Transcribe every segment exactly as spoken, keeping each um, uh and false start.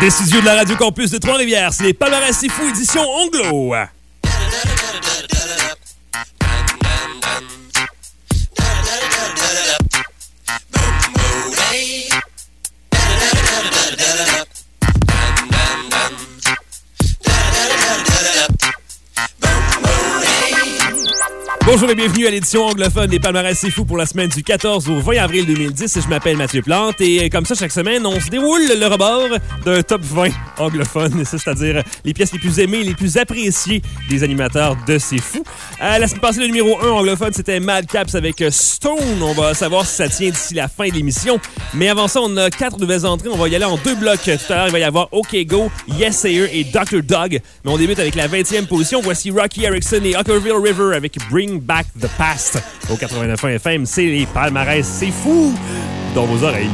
Des studios de la Radio Campus de Trois-Rivières, c'est les Palmarès C'est Fou édition Anglo. Bonjour et bienvenue à l'édition anglophone des Palmarès C'est Fou pour la semaine du quatorze au vingt avril deux mille dix. Je m'appelle Mathieu Plante et comme ça, chaque semaine, on se déroule le rebord d'un top vingt anglophone, c'est-à-dire les pièces les plus aimées, les plus appréciées des animateurs de C'est Fou. Euh, la semaine passée, le numéro un anglophone, c'était Madcaps avec Stone. On va savoir si ça tient d'ici la fin de l'émission. Mais avant ça, on a quatre nouvelles entrées. On va y aller en deux blocs. Tout à l'heure, il va y avoir OK Go, Yes Sayer et docteur Dog. Mais on débute avec la vingtième position. Voici Rocky Erickson et Huckerville River avec Bring Back the Past. Au quatre-vingt-neuf F M, c'est les Palmarès C'est Fou dans vos oreilles.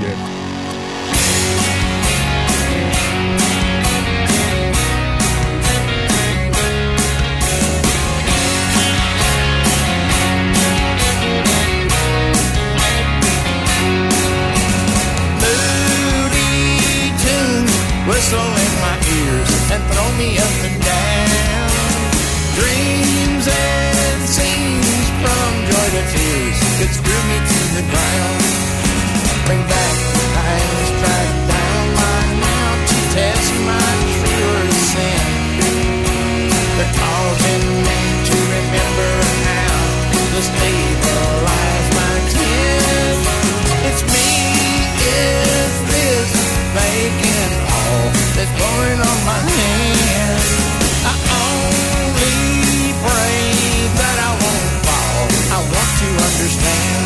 Moody tunes whistle in my ears and throw me up and down. Dreams and scenes from joy to tears could screw me to the ground. Bring back the past, track down my now to test my truer sin. They're causing me to remember how to stabilize my tears. It's me, is this making all that's blowing on my hand? I only pray that I won't fall. I want to understand.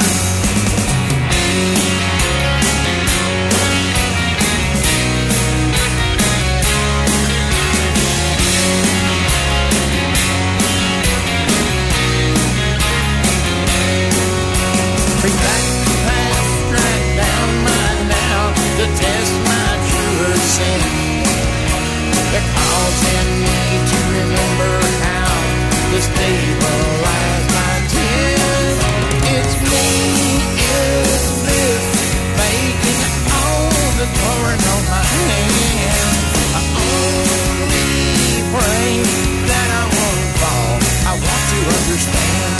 Bring back the past, drag down my now to test my truer sin. They're causing me to remember how to stabilize my tears. It's me, is this making all the pouring on my hand? I only pray that I won't fall. I want to understand.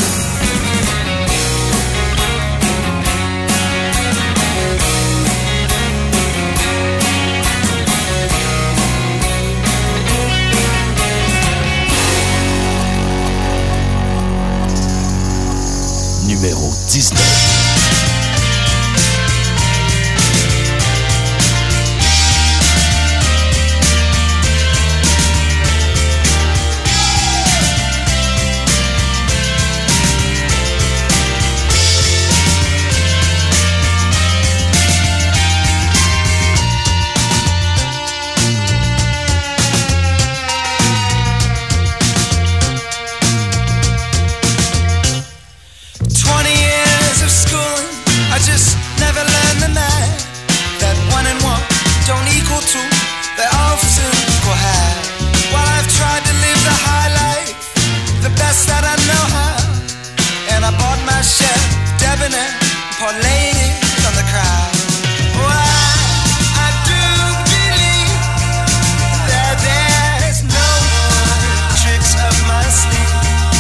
Numéro dix-neuf.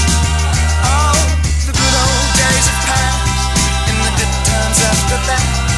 That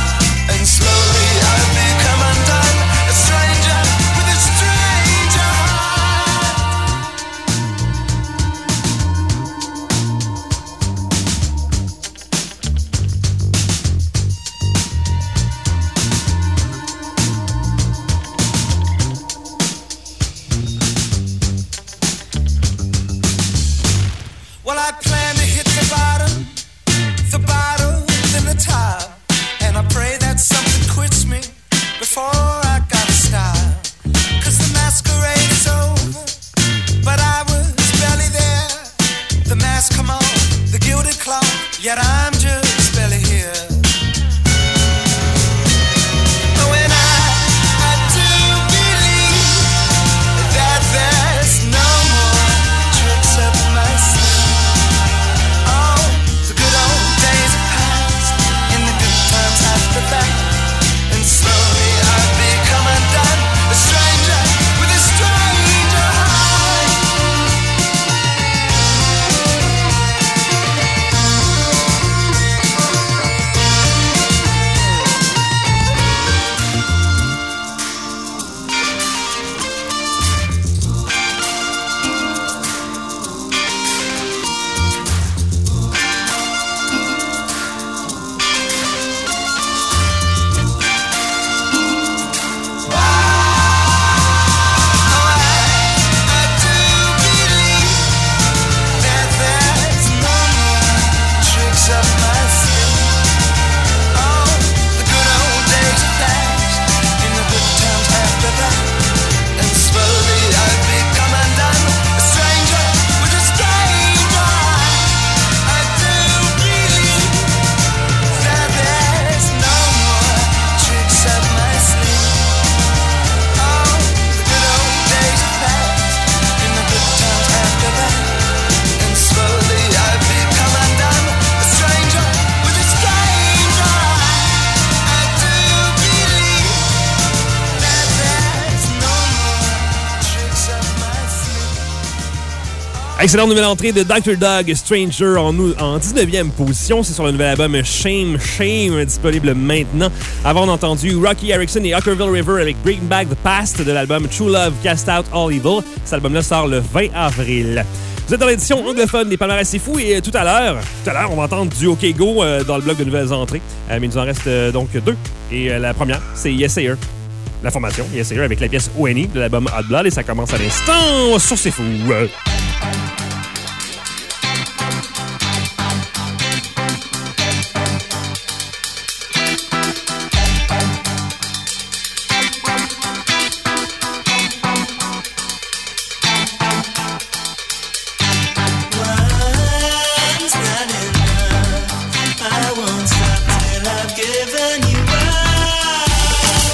Excellente nouvelle entrée de docteur Dog, Stranger, en, en dix-neuvième position. C'est sur le nouvel album Shame, Shame, disponible maintenant. Avant, on a entendu Rocky Erickson et Huckerville River avec Bring Back the Past de l'album True Love, Cast Out All Evil. Cet album-là sort le vingt avril. Vous êtes dans l'édition anglophone des Palmarès C'est Fou et euh, tout à l'heure, tout à l'heure, on va entendre du OK Go euh, dans le bloc de nouvelles entrées. Euh, mais il nous en reste euh, donc deux. Et euh, la première, c'est Yes Ayer. La formation Yes Ayer avec la pièce O N E de l'album Hot Blood et ça commence à l'instant sur C'est Fou. Euh.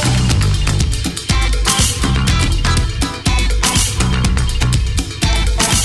Given you up.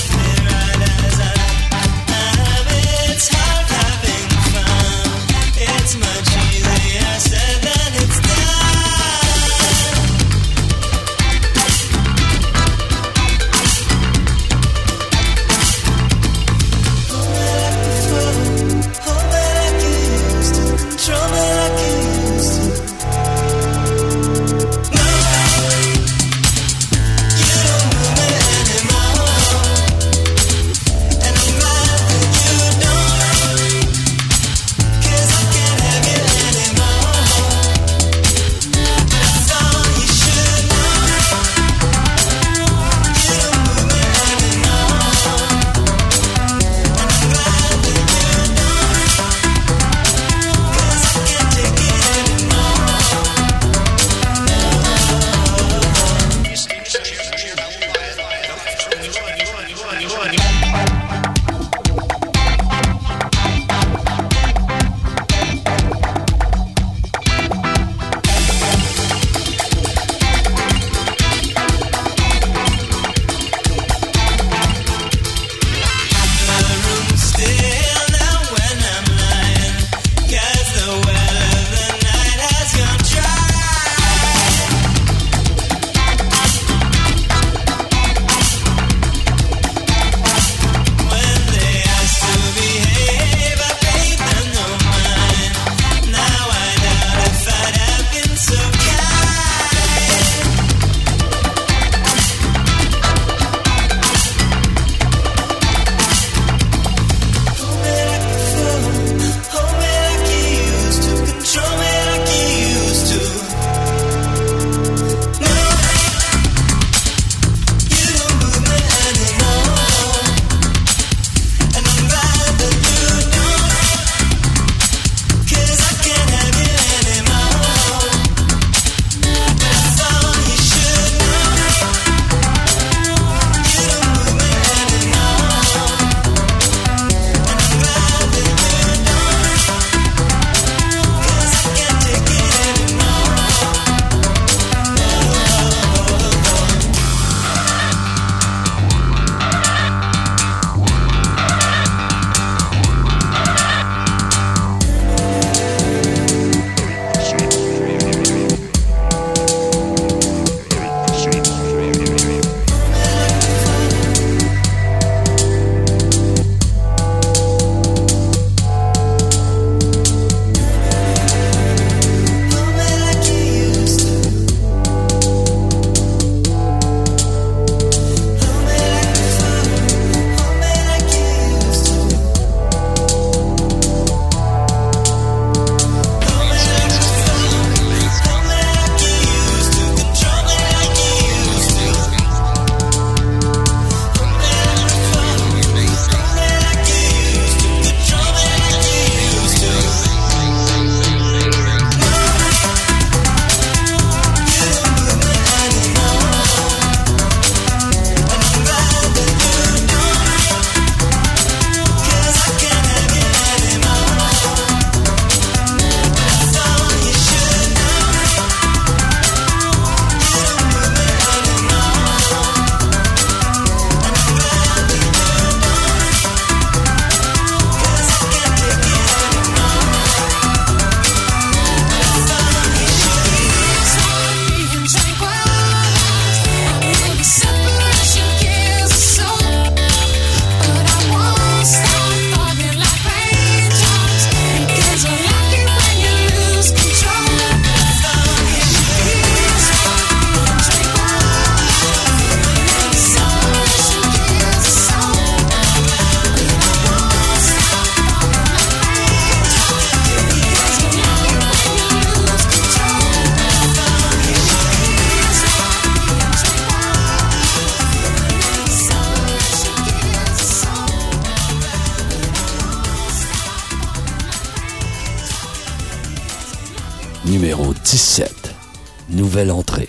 Numéro dix-sept. Nouvelle entrée.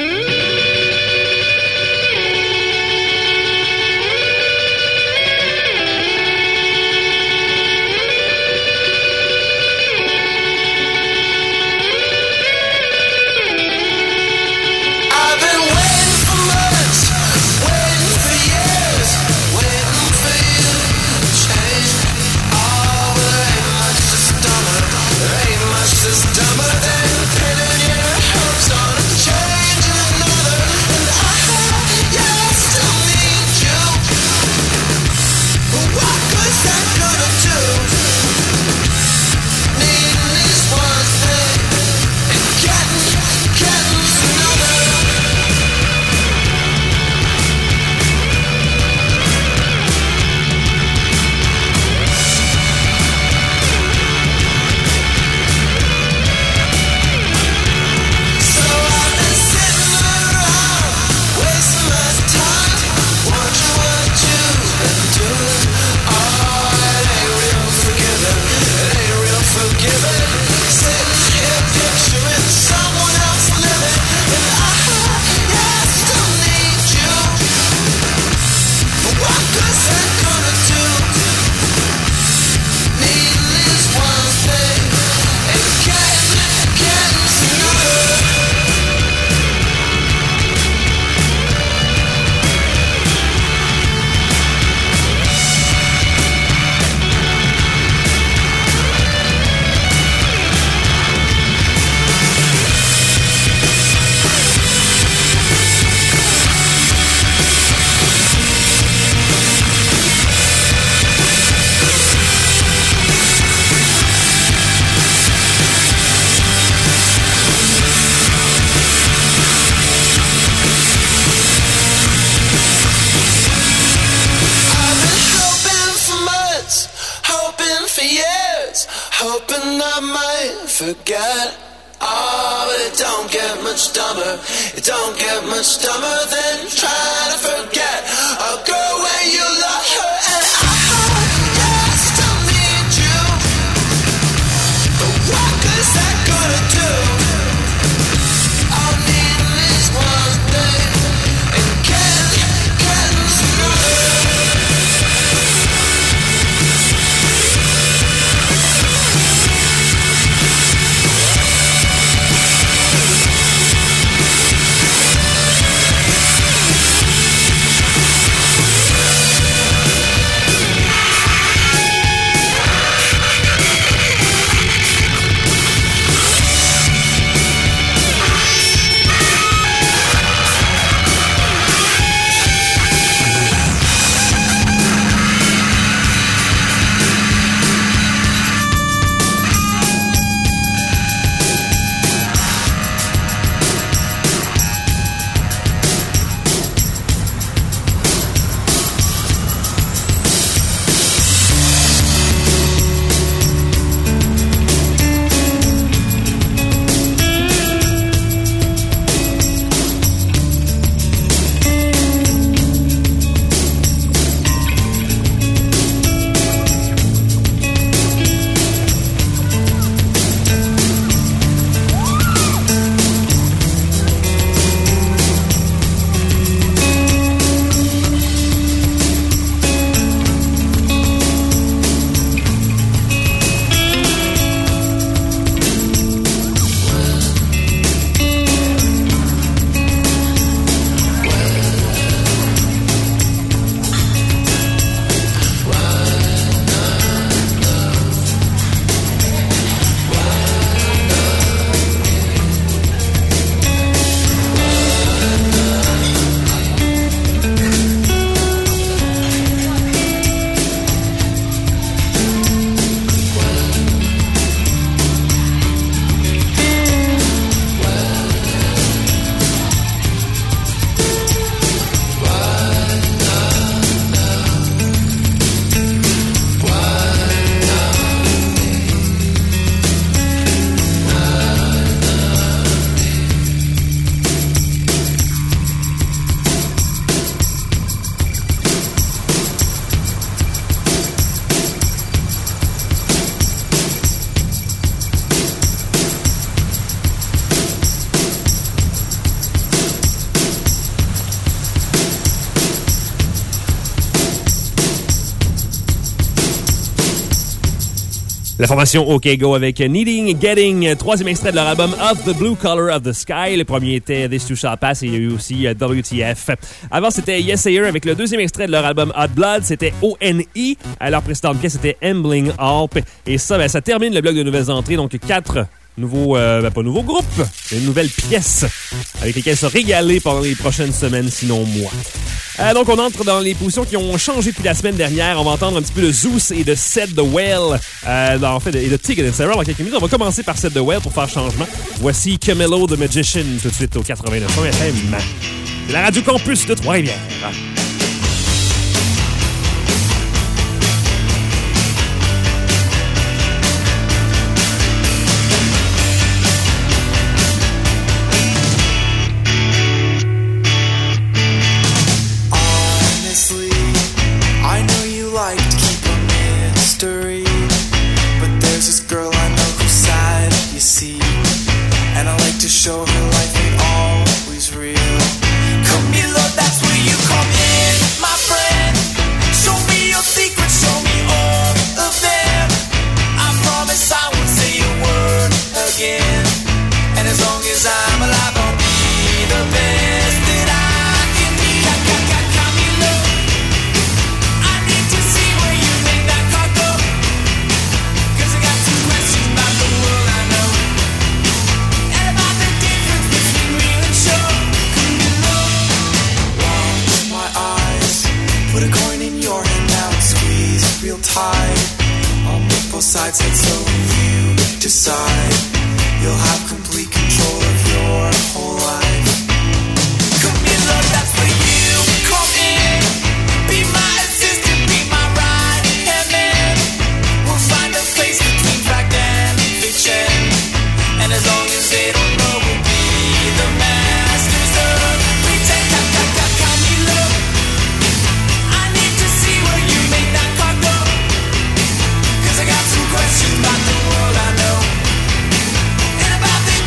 Forget, oh, but it don't get much dumber. It don't get much dumber than trying to forget a girl when you love her. And I, yeah, still need you. But what good's that gonna do? All I need is one thing, and can't get another. La formation OK Go avec Needing, Getting, troisième extrait de leur album Of the Blue Color of the Sky. Le premier était This Too Shall Pass et il y a eu aussi W T F. Avant, c'était Yesayer avec le deuxième extrait de leur album Hot Blood. C'était O N I. Leur précédente pièce, c'était Embling Alp. Et ça, ben, ça termine le bloc de nouvelles entrées. Donc, quatre nouveaux, euh, ben, pas nouveaux groupes, mais une nouvelle pièce avec lesquelles se régaler pendant les prochaines semaines, sinon mois. Euh, donc, on entre dans les positions qui ont changé depuis la semaine dernière. On va entendre un petit peu de Zeus et de Set the Well. Euh, en fait, et de Tig and Sarah dans quelques minutes. On va commencer par Set the Well pour faire changement. Voici Camelo the Magician tout de suite au quatre-vingt-neuf F M. C'est la Radio Campus de Trois-Rivières. Show her life ain't always real. Come here, Lord, that's where you come in, my friend. Show me your secrets, show me all of them. I promise I won't say a word again. And as long as I'm alive, I'll be the best that I can be. Camilo, I need to see where you make that car go. 'Cause I got some questions about the world I know. Put a coin in your hand now and squeeze real tight. I'll make both sides head so you decide. You'll have complete control of your whole life. Come here, love, that's where you come in. Be my assistant, be my right hand man. We'll find a place between fact and fiction. And as long as they don't know, we'll be the masters of pretend. Camilo, I got some questions about the world I know. And about the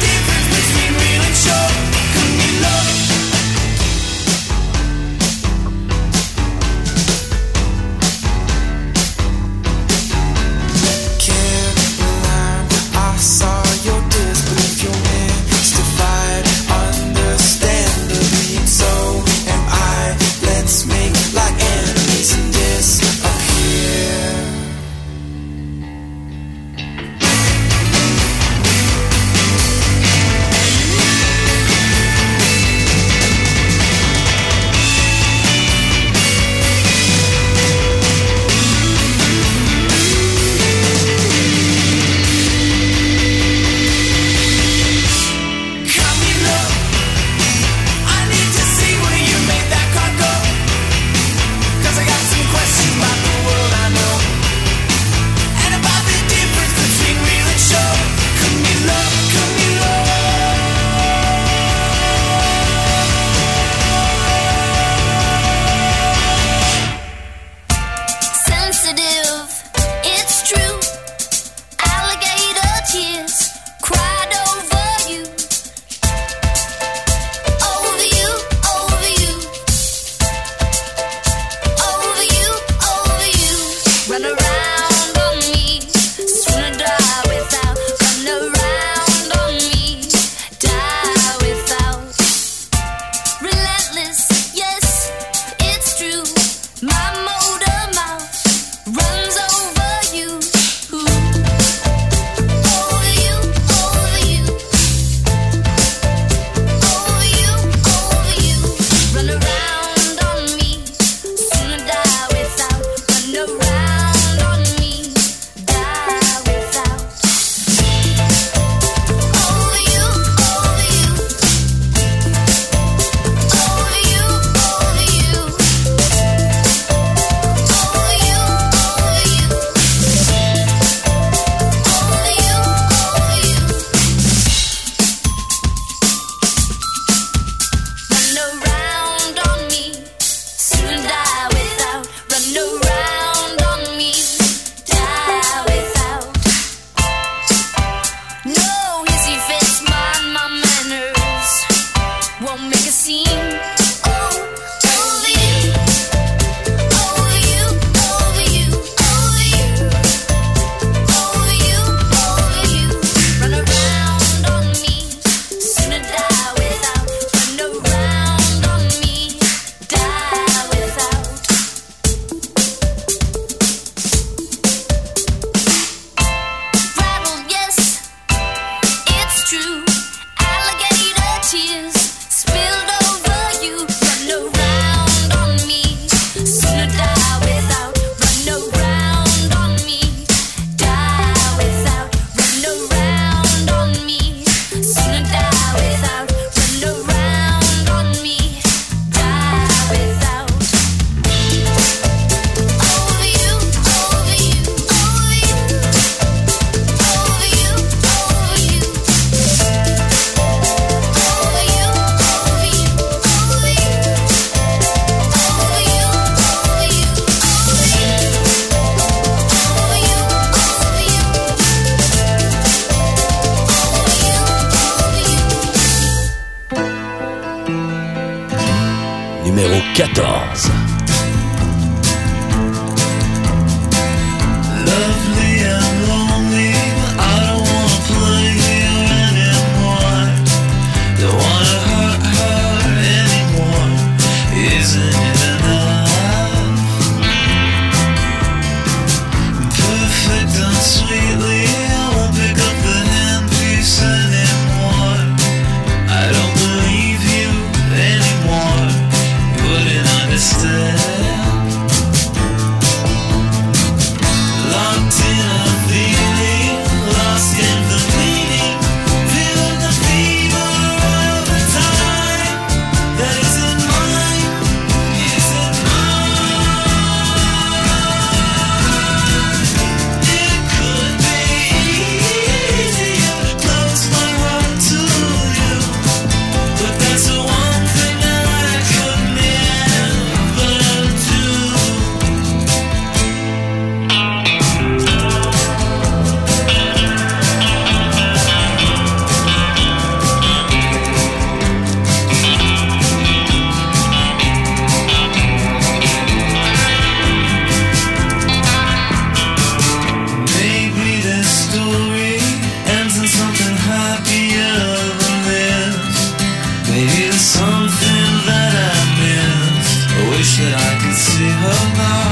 true. Alligator tears spilled over you. Run around on me, sooner die without. Run around on me, die without. Run around on me, sooner die without. Run around on me, die without. Over you, over you, over you, over you, over you, over you, over you, over you, over you, over you, over you. Numéro quatorze. Lovely and lonely, I don't wanna play here anymore. Don't wanna hurt her anymore. Isn't it enough? Perfect and sweetly, I won't pick up the handpiece anymore. I don't believe you anymore. You wouldn't understand. Locked in a feeling, lost in the meaning, feeling the fever of the time that isn't mine, isn't mine. It could be easier to close my heart to you, but that's the one thing that I could never do. Maybe this story ends in something happier than this. Maybe there's something that I missed. I wish that I could see her now.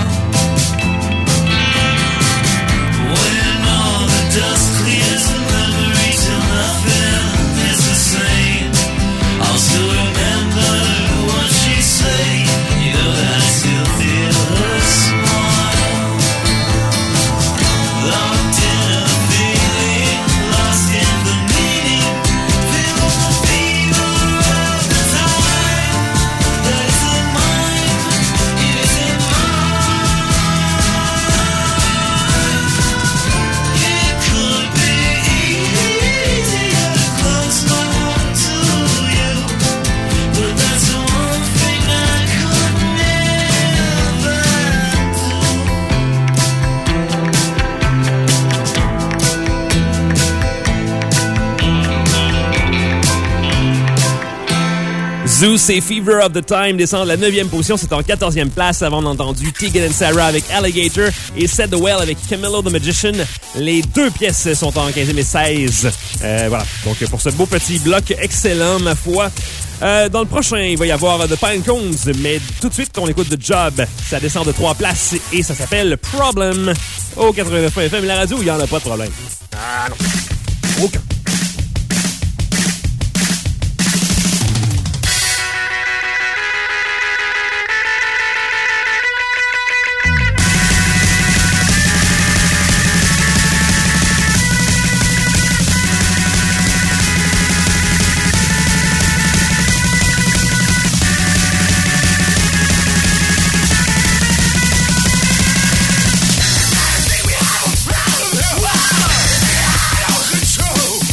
When all the dust clears the memory till nothing is the same, I'll still remember what she said. You know that I still feel her smile. Locked in a feeling, lost in the meaning, feeling the fever of the time that isn't mine, it isn't mine. It could be easier to close my heart to you, but that's the one thing I could never do. Zeus et Fever of the Time descendent la neuvième position. C'est en quatorzième place. Avant, on a entendu Tegan and Sarah avec Alligator et Set the Well avec Camilo the Magician. Les deux pièces sont en quinzième et seize. Euh, voilà. Donc, pour ce beau petit bloc excellent, ma foi. Euh, dans le prochain, il va y avoir The Pine Cones, mais tout de suite, on écoute The Job. Ça descend de trois places et ça s'appelle Problem. Au quatre-vingt-neuf F M, la radio, il n'y en a pas de problème. Ah non. Aucun. Wow!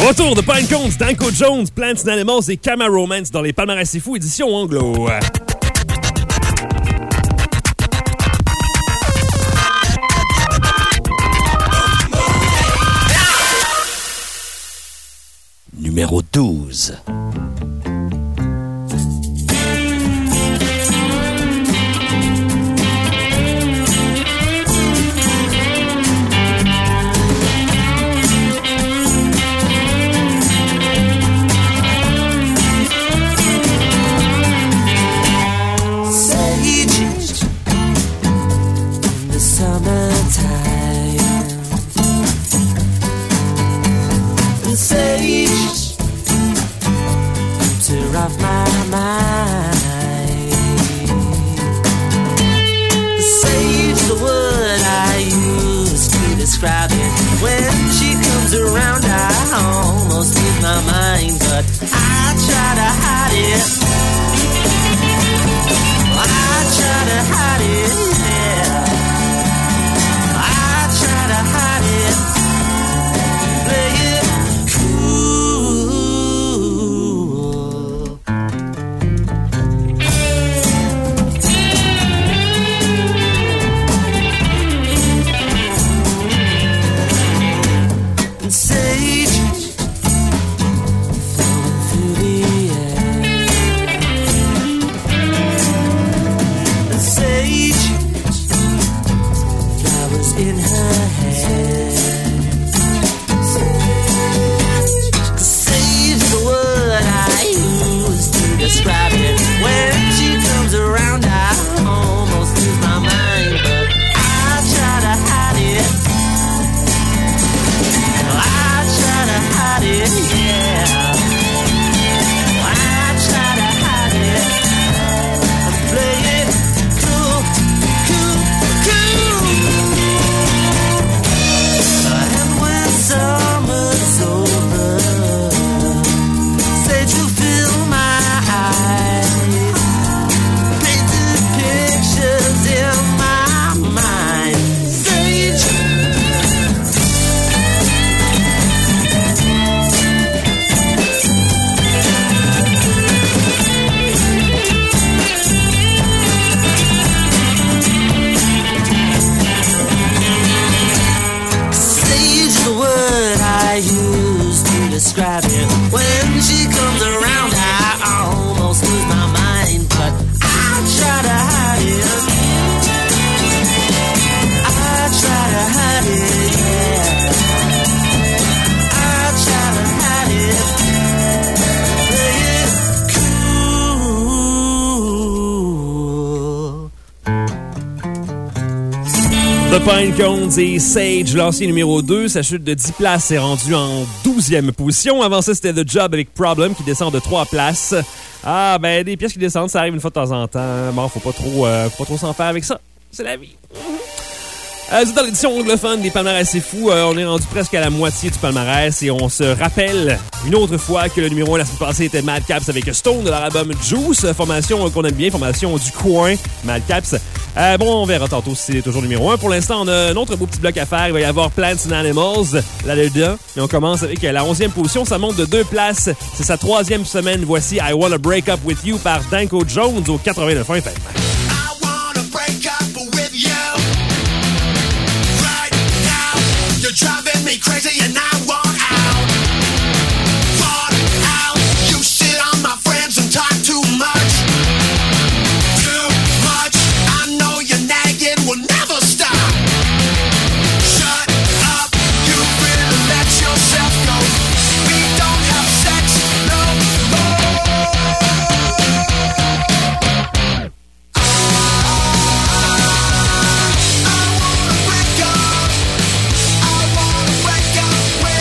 Retour de Pine Cones, Danko Jones, Plants and Animals et Kama Romance dans les Palmarès C'est Fou, édition anglo. Numéro douze. Off my mind. Sage, the word I use to describe it. When she comes around, I almost lose my mind, but I try to hide it. I try to hide it, yeah. I try to hide it. Play it cool. The Pine Cones et Sage, l'ancien numéro deux, sa chute de dix places est rendue en douzième position. Avant ça, c'était The Job avec Problem qui descend de trois places. Ah, ben, des pièces qui descendent, ça arrive une fois de temps en temps. Bon, faut pas trop, euh, faut pas trop s'en faire avec ça. C'est la vie. Euh, dans l'édition anglophone des Palmarès C'est Fou, euh, on est rendu presque à la moitié du palmarès et on se rappelle une autre fois que le numéro un la semaine passée était Madcaps avec Stone de leur album Juice, formation qu'on aime bien, formation du coin, Madcaps. Euh, bon, on verra tantôt si c'est toujours numéro un. Pour l'instant, on a un autre beau petit bloc à faire. Il va y avoir Plants and Animals là-dedans. Et on commence avec la onzième position. Ça monte de deux places. C'est sa troisième semaine. Voici I Wanna Break Up With You par Danko Jones au quatre-vingt-neuf F M. Driving me crazy and I want out. Want out. You sit on my friends and talk too much. Too much. I know you're nagging will never stop. Shut up. You really let yourself go. We don't have sex no more. I wanna break up. I wanna break up with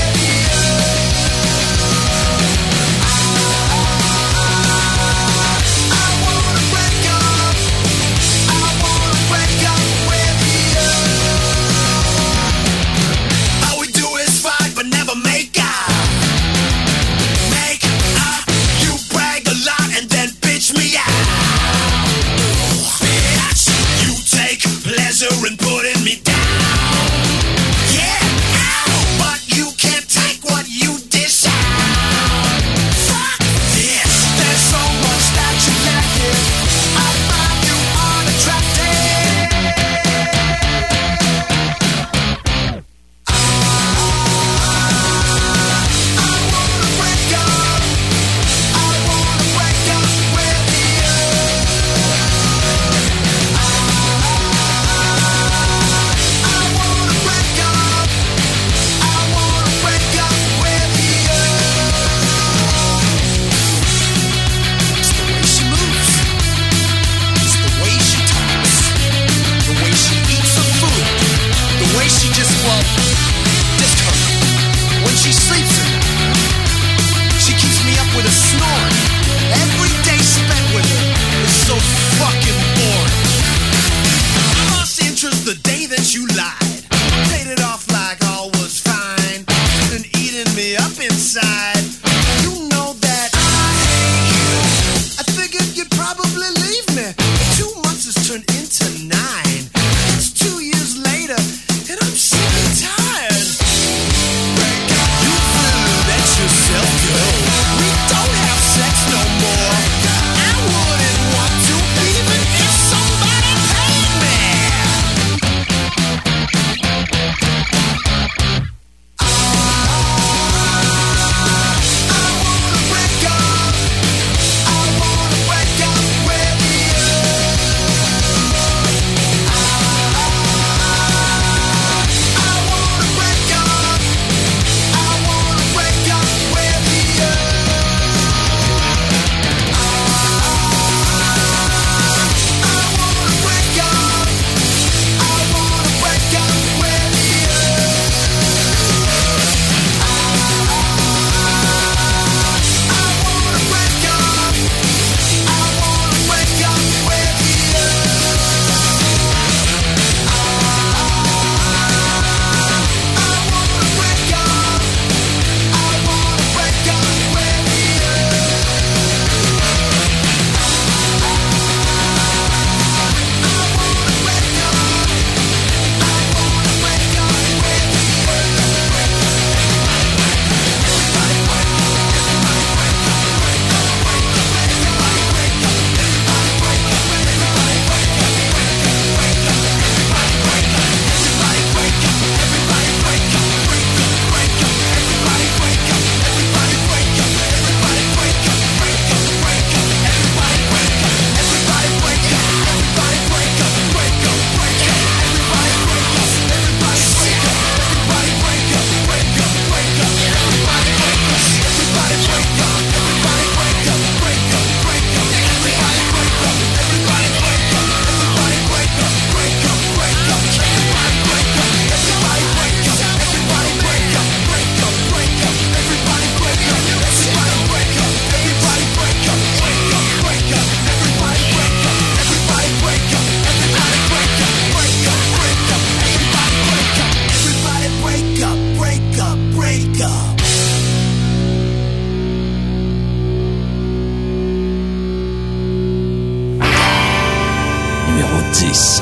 dix.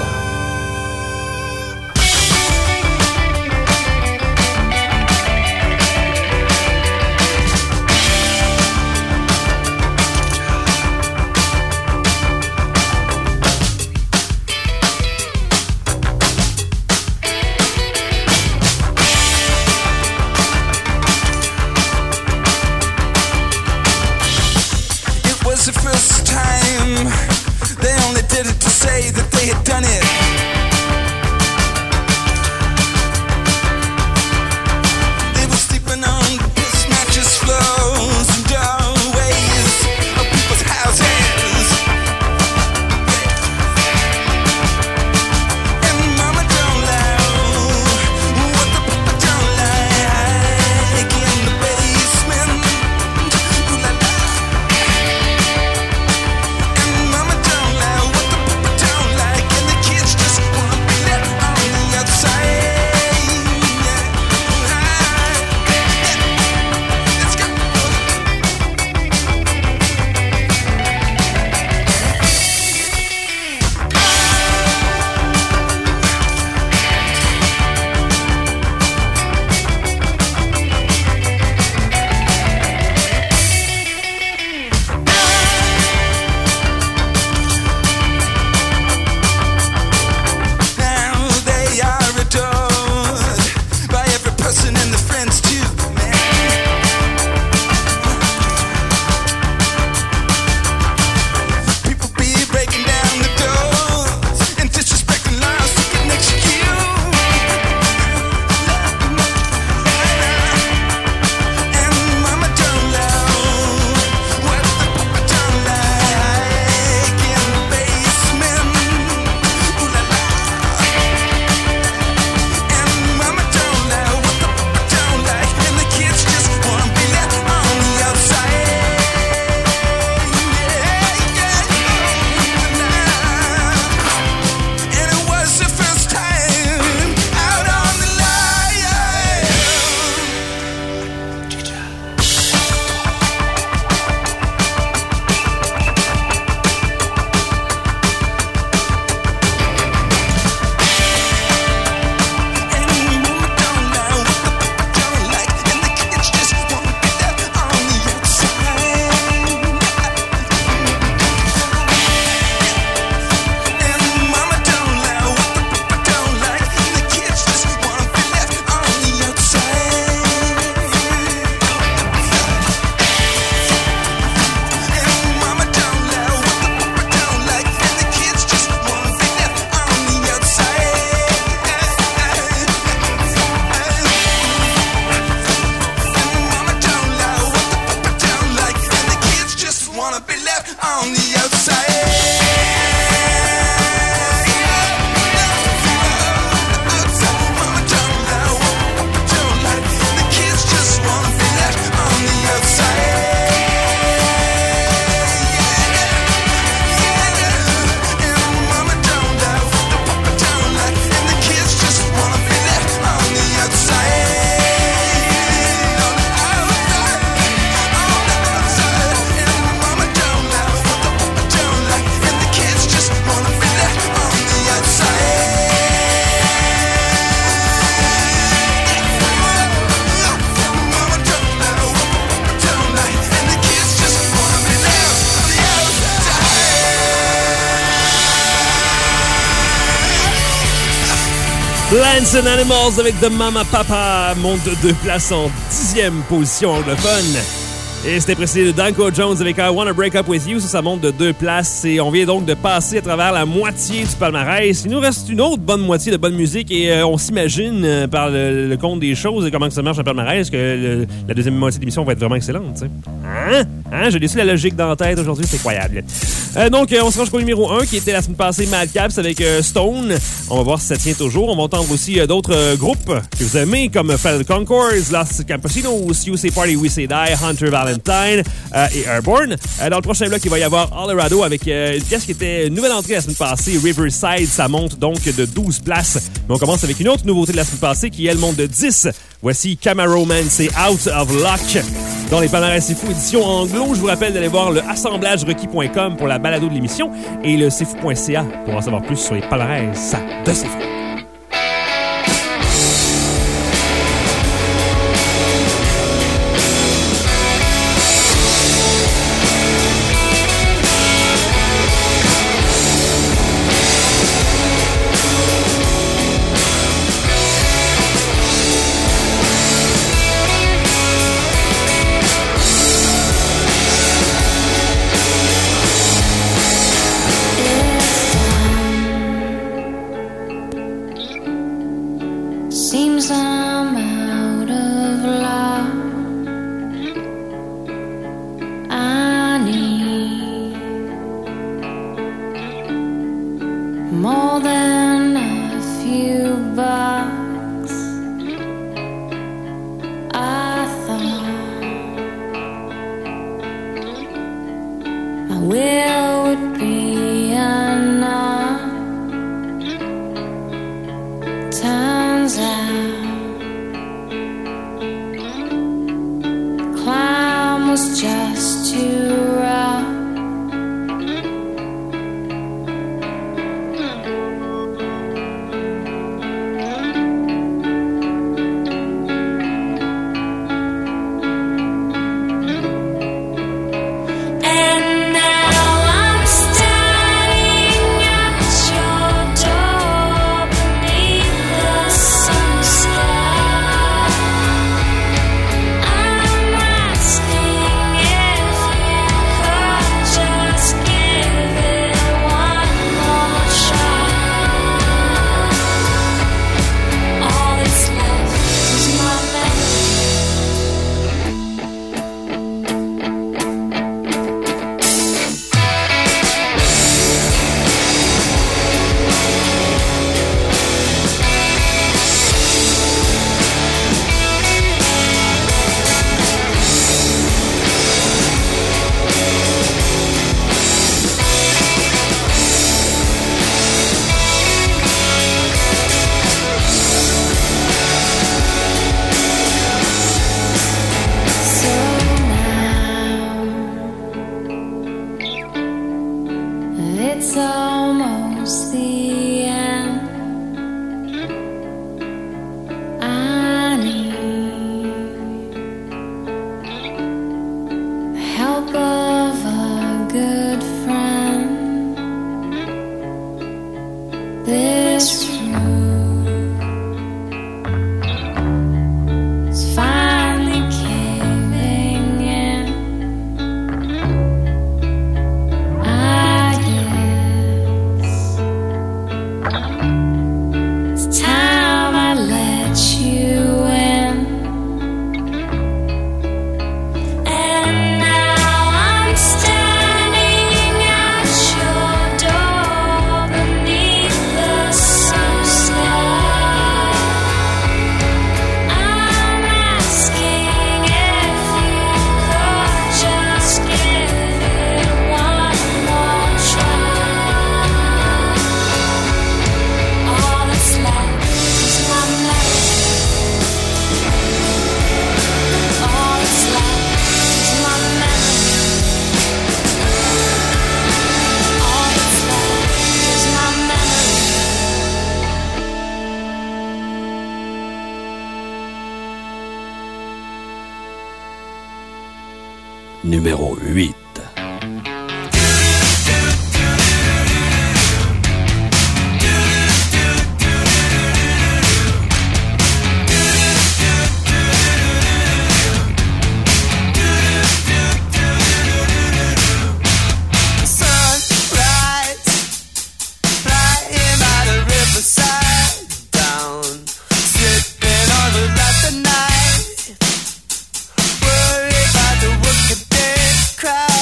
It was the first time they only did it to say that they had done it. They were sleeping on piss mattress floors and doorways of people's houses. And mama don't know what the papa don't like in the basement. Ooh la la. And mama don't know what the papa don't like, and the kids just wanna be let on the outside. Let's go. Now they are adored by every person and their friends too, man. People be breaking down the doors and disrespecting laws to get next to you. And mama don't know what the papa don't like in the basement. Ooh la la. And mama don't know what the papa don't like, and the kids just wanna be left on the outside. And it was the first time out on the line. And mama don't know what the papa don't like, and the kids just wanna be left on the outside. And mama don't know what the papa don't like, and the kids just wanna be left on the outside. And mama don't know what the papa don't like, and the kids just wanna be left on the outside. And mama don't know what the papa don't like, and the kids just wanna be left on the outside. Mama don't know what papa don't like, and the kids just wanna be left on the outside. And mama don't know what the papa don't like, and the kids just wanna be left on the outside. On the outside, on the outside. And mama don't know what the papa don't like, and the kids just wanna be left on the outside. Mama don't know what the papa don't like, and the kids just wanna be left on the outside. Plants and Animals avec The Mama Papa monte de deux places en dixième position anglophone. Et c'était précédé de Danko Jones avec I Wanna Break Up With You. Ça, ça monte de deux places et on vient donc de passer à travers la moitié du palmarès. Il nous reste une autre bonne moitié de bonne musique et euh, on s'imagine euh, par le, le compte des choses et comment que ça marche un palmarès que le- la deuxième moitié de l'émission va être vraiment excellente. T'sais. Hein? Hein? J'ai laissé la logique dans la tête aujourd'hui, c'est incroyable. Euh, donc, euh, on se range au numéro un qui était la semaine passée Madcaps avec euh, Stone. On va voir si ça tient toujours. On va entendre aussi euh, d'autres euh, groupes que vous aimez comme Flight Concourse, Los Campesinos, You Say Party, We Say Die, Hunter Valentine euh, et Airborne. Euh, dans le prochain bloc, il va y avoir Colorado avec euh, une pièce qui était une nouvelle entrée la semaine passée, Riverside. Ça monte donc de douze places. Mais on commence avec une autre nouveauté de la semaine passée qui, elle, monte de dix. Voici Camaro Man, c'est Out of Luck. dans les palmarès C'est Fou édition anglo. Je vous rappelle d'aller voir le assemblage requis point com pour la balado de l'émission et le c'est fou point c a pour en savoir plus sur les palmarès de C'est Fou. Seems I'm out of luck. I need more than a few bucks. I thought my will would be enough. Turns out climb was just too rough. And now I'm standing at your door beneath the sun sky. I'm asking if you could just give it one more try. All that's left is my So now it's almost the end. I need the help of a good friend. This room is finally caving in. I guess it's time I let you in. And now I'm standing at your door beneath the sun sky. I'm asking if you could just give it one more try. All that's left is my memory. All that's left is my memory. All that's left is my memory. Numéro huit. Sunrise, flying by the riverside, down, slipping on the light the night. Worry about the wicked dead crowd.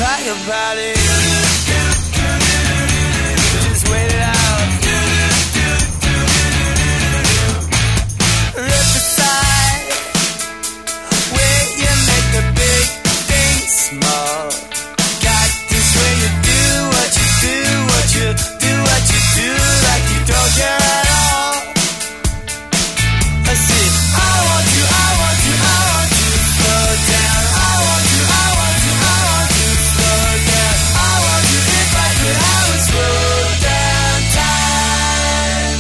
talk about it. Just wait it out. Riverside, where you make the big things small. Got this way you do what you do, what you do, what you do, like you don't care at all. I see, I want you, I want you, I want you to slow down. I want you, I want you, I want you to slow down. I want you, if I could, I would slow down time.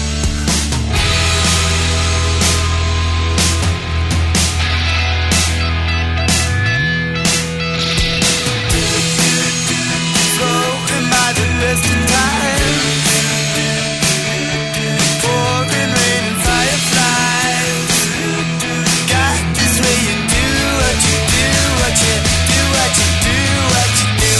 Floating by the distant time, pouring rain and fireflies. Got this way you do what you do, what you do, what you do, what you do.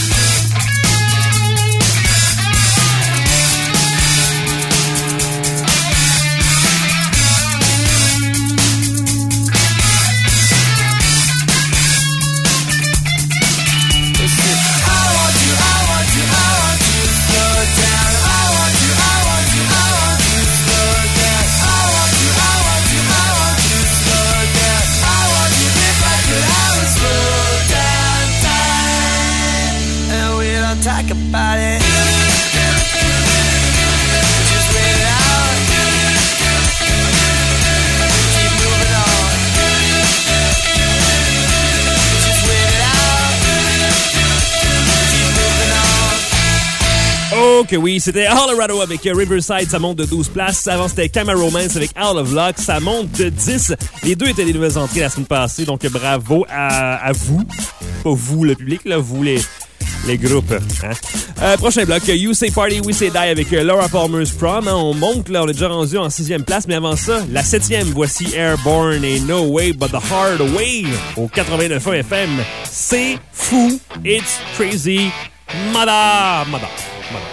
I want you, I want you, I want you to slow down. I want you, I want you, I want you to slow down. I want you, I want you, I want you to slow down. I want you, if I could, I would slow down time. And we don't talk about it. Just wait it out. Keep moving on. Just wait it out. Keep moving on. Oh que oui, c'était Colorado avec Riverside, ça monte de douze places. Avant, c'était Camera Romance avec Out of Luck, ça monte de dix. Les deux étaient des nouvelles entrées la semaine passée, donc bravo à, à vous. Pas vous, le public, là, vous les... Les groupes. Hein? Euh, prochain bloc, You Say Party, We Say Die avec euh, Laura Palmer's Prom. Hein? On monte, là, on est déjà rendu en sixième place, mais avant ça, la septième, voici Airborne et No Way But The Hard Way au quatre-vingt-neuf F M. C'est fou, it's crazy, mada, mada, mada.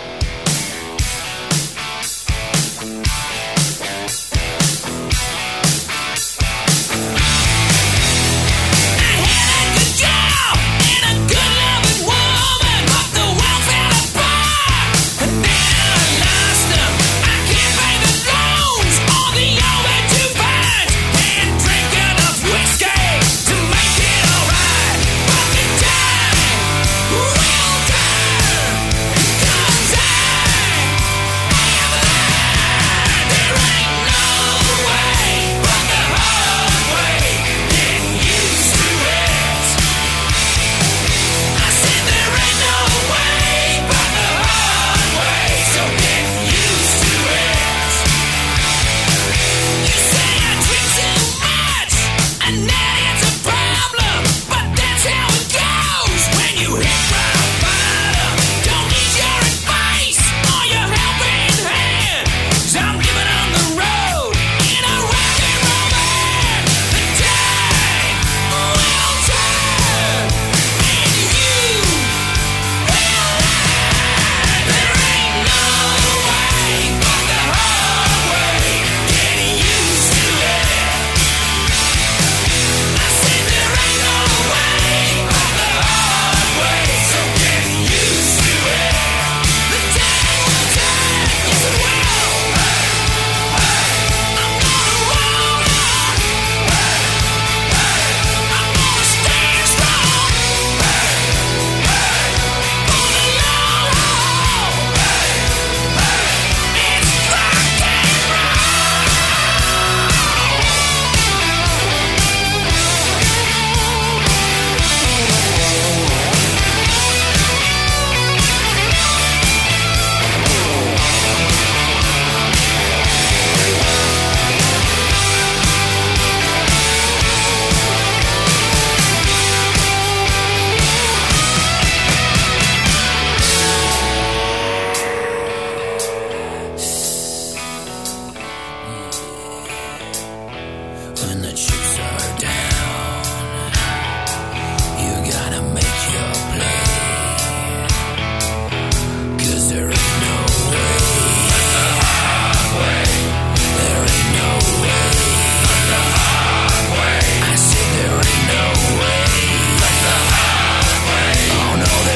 Oh no,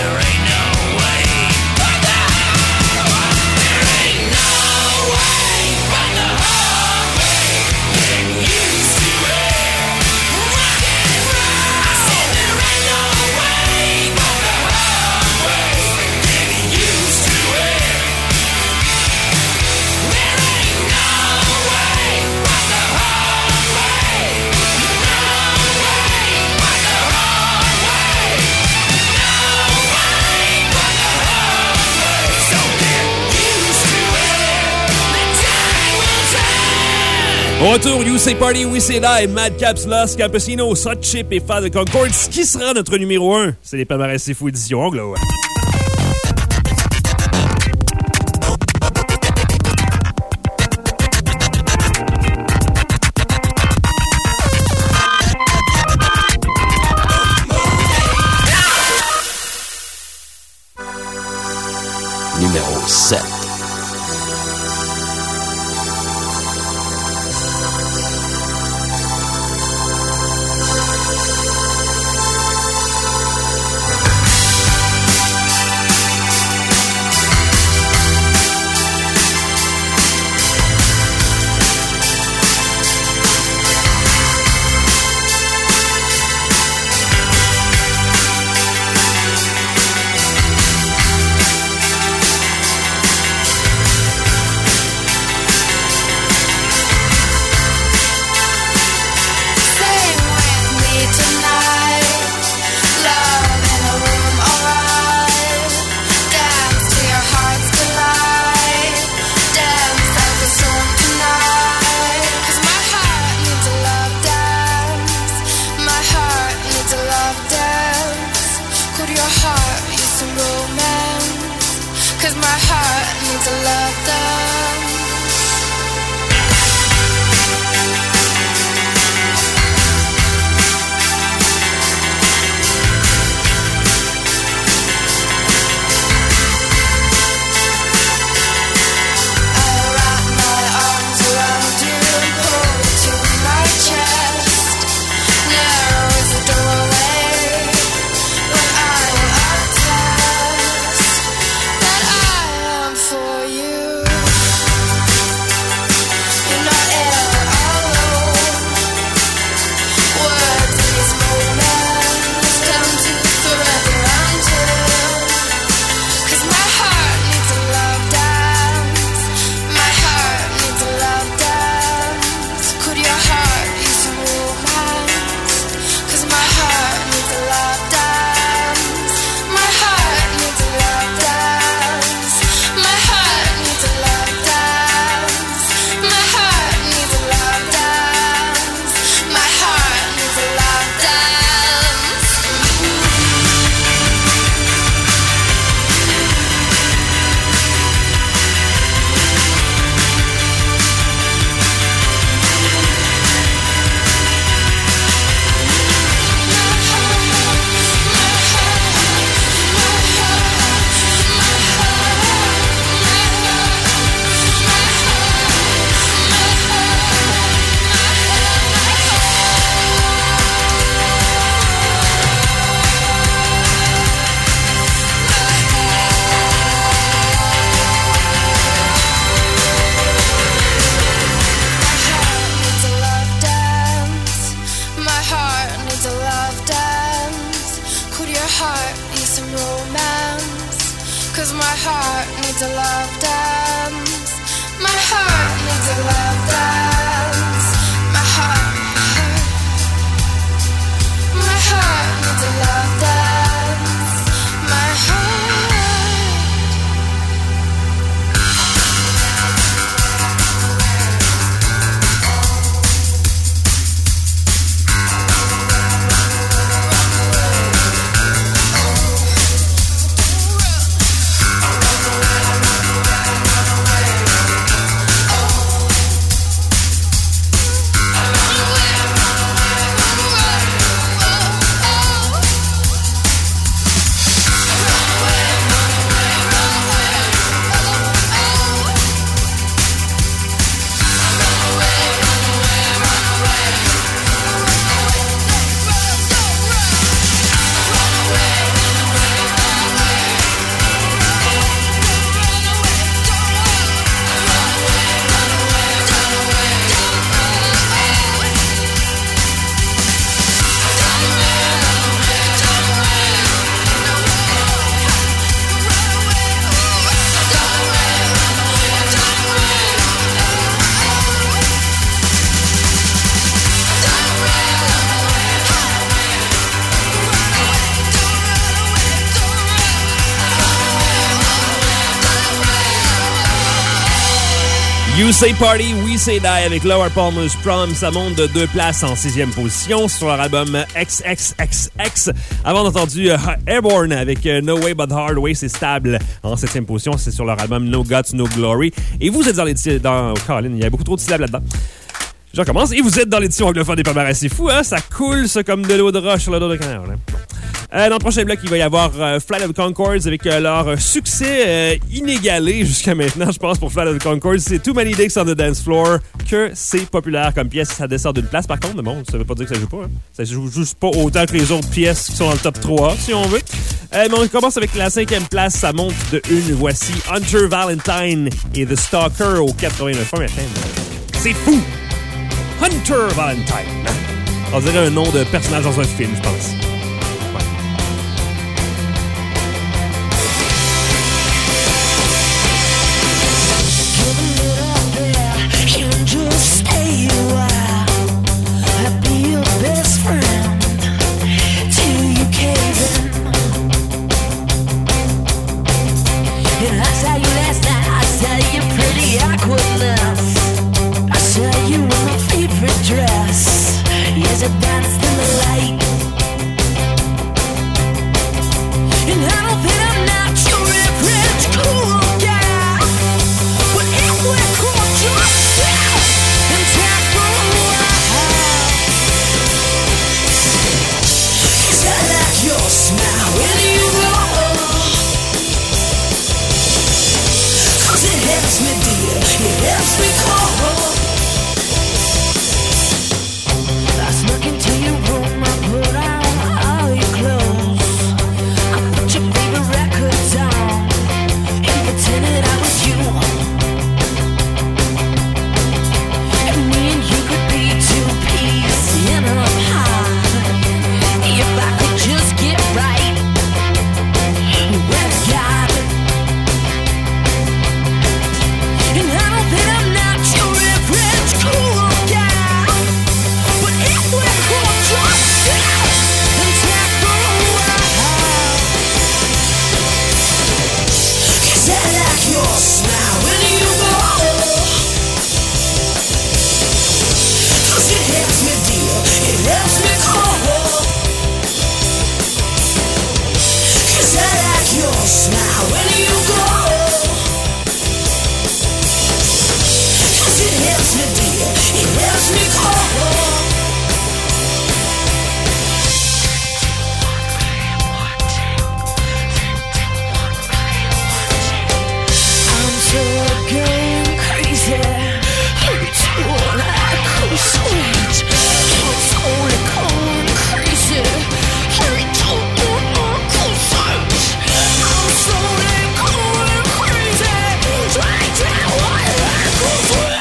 Au retour, You Say Party, We Say Die, Madcaps, Los Campesinos, Hot Chip et Fat Concord. Qui sera notre numéro un? C'est les Palmarès C'est Fou édition anglo. Numéro sept. We'll be right back. You Say Party, We Say Die avec Laura Palmer's Prom. Ça monte de deux places en sixième position sur leur album X X X X. Avant, on a entendu uh, Airborne avec uh, No Way But Hard Way. C'est stable en septième position. C'est sur leur album No Guts, No Glory. Et vous êtes dans l'édition... Dans... Oh, Caroline, il y a beaucoup trop de syllabes là-dedans. Je recommence. Et vous êtes dans l'édition anglophone des palmarès. C'est fou, hein? Ça coule, ça, comme de l'eau de roche sur le dos de canard. Hein? Euh, dans le prochain bloc, il va y avoir euh, Flight of the Conchords avec euh, leur succès euh, inégalé jusqu'à maintenant, je pense, pour Flight of the Conchords. C'est Too Many Dicks on the Dance Floor, que c'est populaire comme pièce. Ça descend d'une place, par contre, mais bon, ça veut pas dire que ça joue pas. Hein. Ça joue juste pas autant que les autres pièces qui sont dans le top trois, si on veut. Euh, mais on commence avec la cinquième place. Ça monte de une. Voici Hunter Valentine et The Stalker au quatre-vingt-neuf. C'est fou! Hunter Valentine. On dirait un nom de personnage dans un film, je pense. Dress, yes, I danced in the light. And I don't think I'm not your average cool guy, but if we're cool, yourself and take for a while. 'Cause I like your smile when you roll, 'cause it helps me deal, it helps me cold. Look into your room, I put on all your clothes. I put your favorite records on and pretended I was you. And me and you could be two peas in a pod if I could just get right with God. And I don't think I'm not your average cool guy. Smile when you go, 'cause it helps me deal, it helps me cold. I'm so going crazy, it's all I could sweet. It's only going crazy, it's all I could sweet. I'm so going crazy, right now all I could sweet.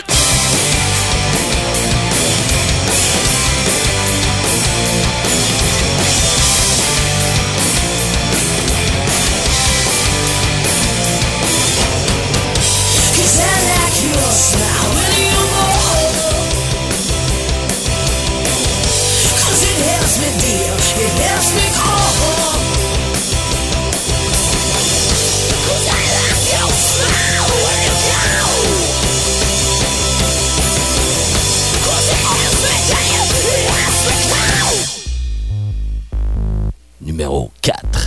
Numéro quatre.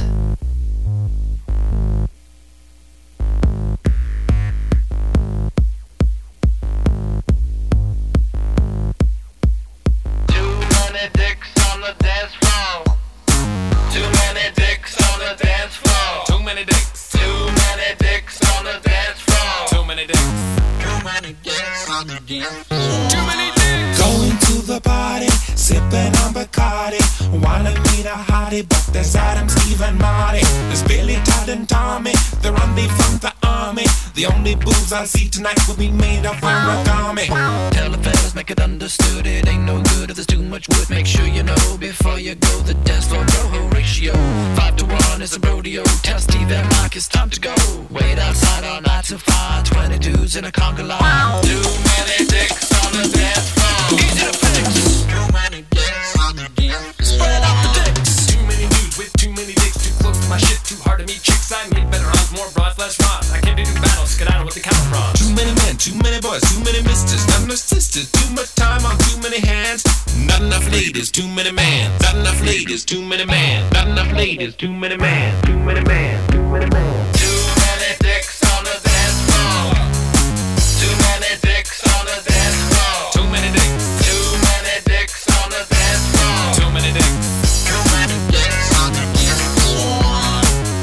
Going to the party, sipping on Bacardi. Wanna meet a hottie, but there's Adam, Steve, and Marty. There's Billy, Todd, and Tommy. They're on me from the army. The only booze I see tonight will be made of origami. Tell the fellas, make it understood. It ain't no good if there's too much wood. Make sure you know before you go. The dance floor rojo ratio five to one is a rodeo. Tell Steve and Mike it's time to go. Wait outside all night to find twenty dudes in a conga line. Too many dicks on the dance floor. Easy to fix. Too many dicks on the dance floor. Spread out the dicks. Too many dudes with too many dicks. Too close to my shit. Too hard to meet chicks. I need better odds, more broads, less rods. I can't do battles. Get out of what they come from. Too many men, too many Not enough ladies, too many men. Not enough ladies, too many men. Not enough ladies, too many men. Too many men. Too many men. Too many dicks on the dance floor. Too many dicks on the dance floor. Too many dicks. Too many dicks on the dance floor. Too many dicks. Too many dicks on the dance floor.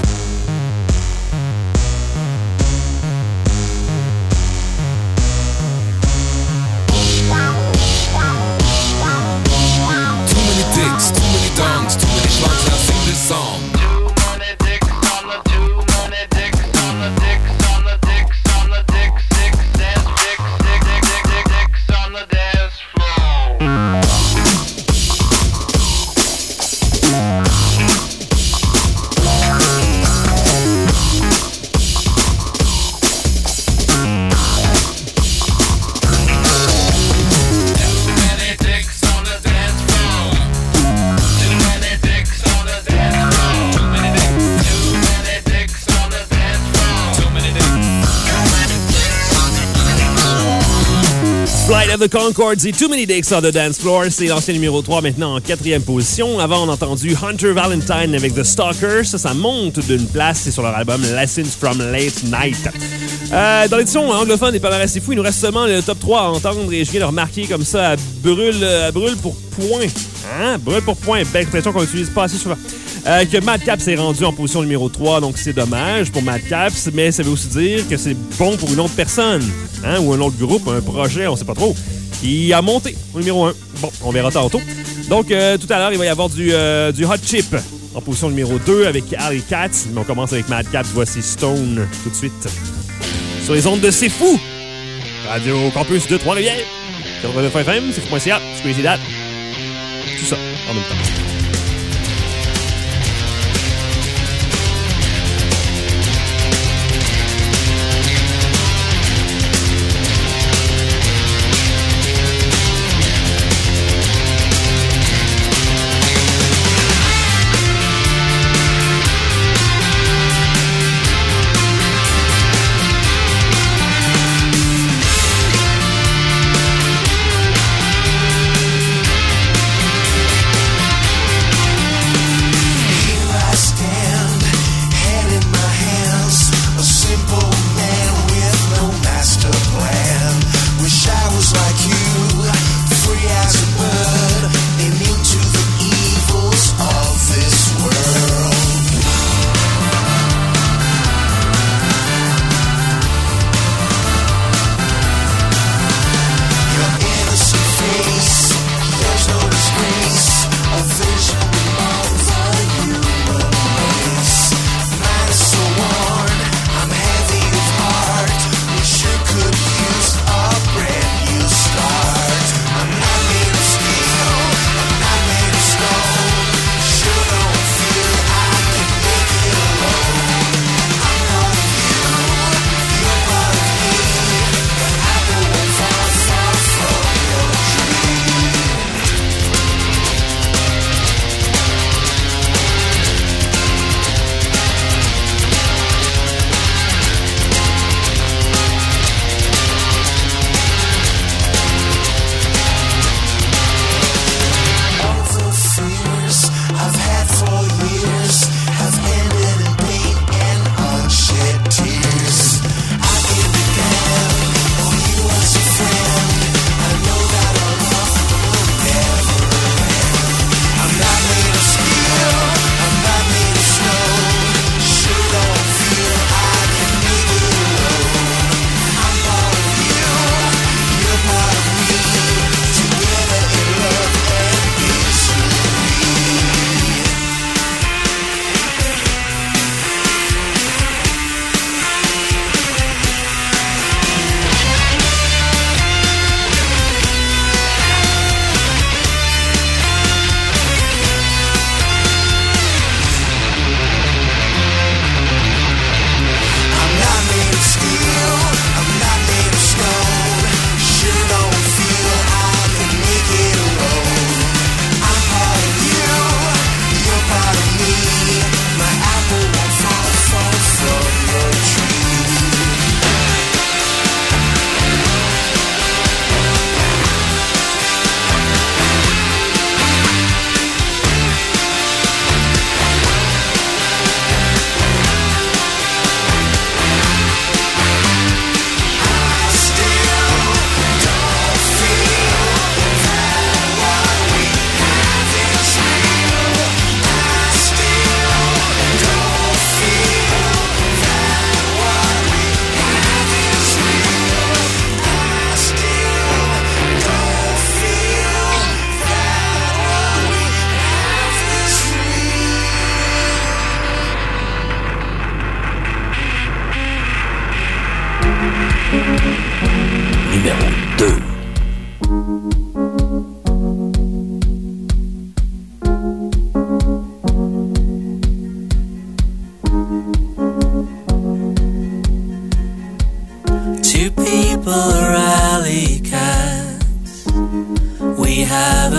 Too many dicks, too many dongs, too many slugs. Now sing this song. Flight of the Conchords et Too Many Dicks on the Dance Floor. C'est l'ancien numéro trois, maintenant en quatrième position. Avant, on a entendu Hunter Valentine avec The Stalker. Ça, ça monte d'une place. C'est sur leur album Lessons from Late Night. Euh, dans l'édition anglophone des palmarès, c'est fou. Il nous reste seulement le top trois à entendre et je viens de remarquer comme ça à brûle, à brûle pour point. Hein? Brûle pour point. Belle expression qu'on n'utilise pas assez souvent. Euh, que Madcap s'est rendu en position numéro trois, donc c'est dommage pour Madcap, mais ça veut aussi dire que c'est bon pour une autre personne, hein, ou un autre groupe, un projet, on sait pas trop. Il a monté au numéro un. Bon, on verra tantôt. Donc, euh, tout à l'heure, il va y avoir du, euh, du Hot Chip en position numéro deux avec Alley Cats. Mais on commence avec Madcap, voici Stone tout de suite. Sur les ondes de C'est Fou! Radio Campus de Trois-Rivières. quatre-vingt-neuf F M, c'est fou point C A, Squeezie Dat. Tout ça, en même temps.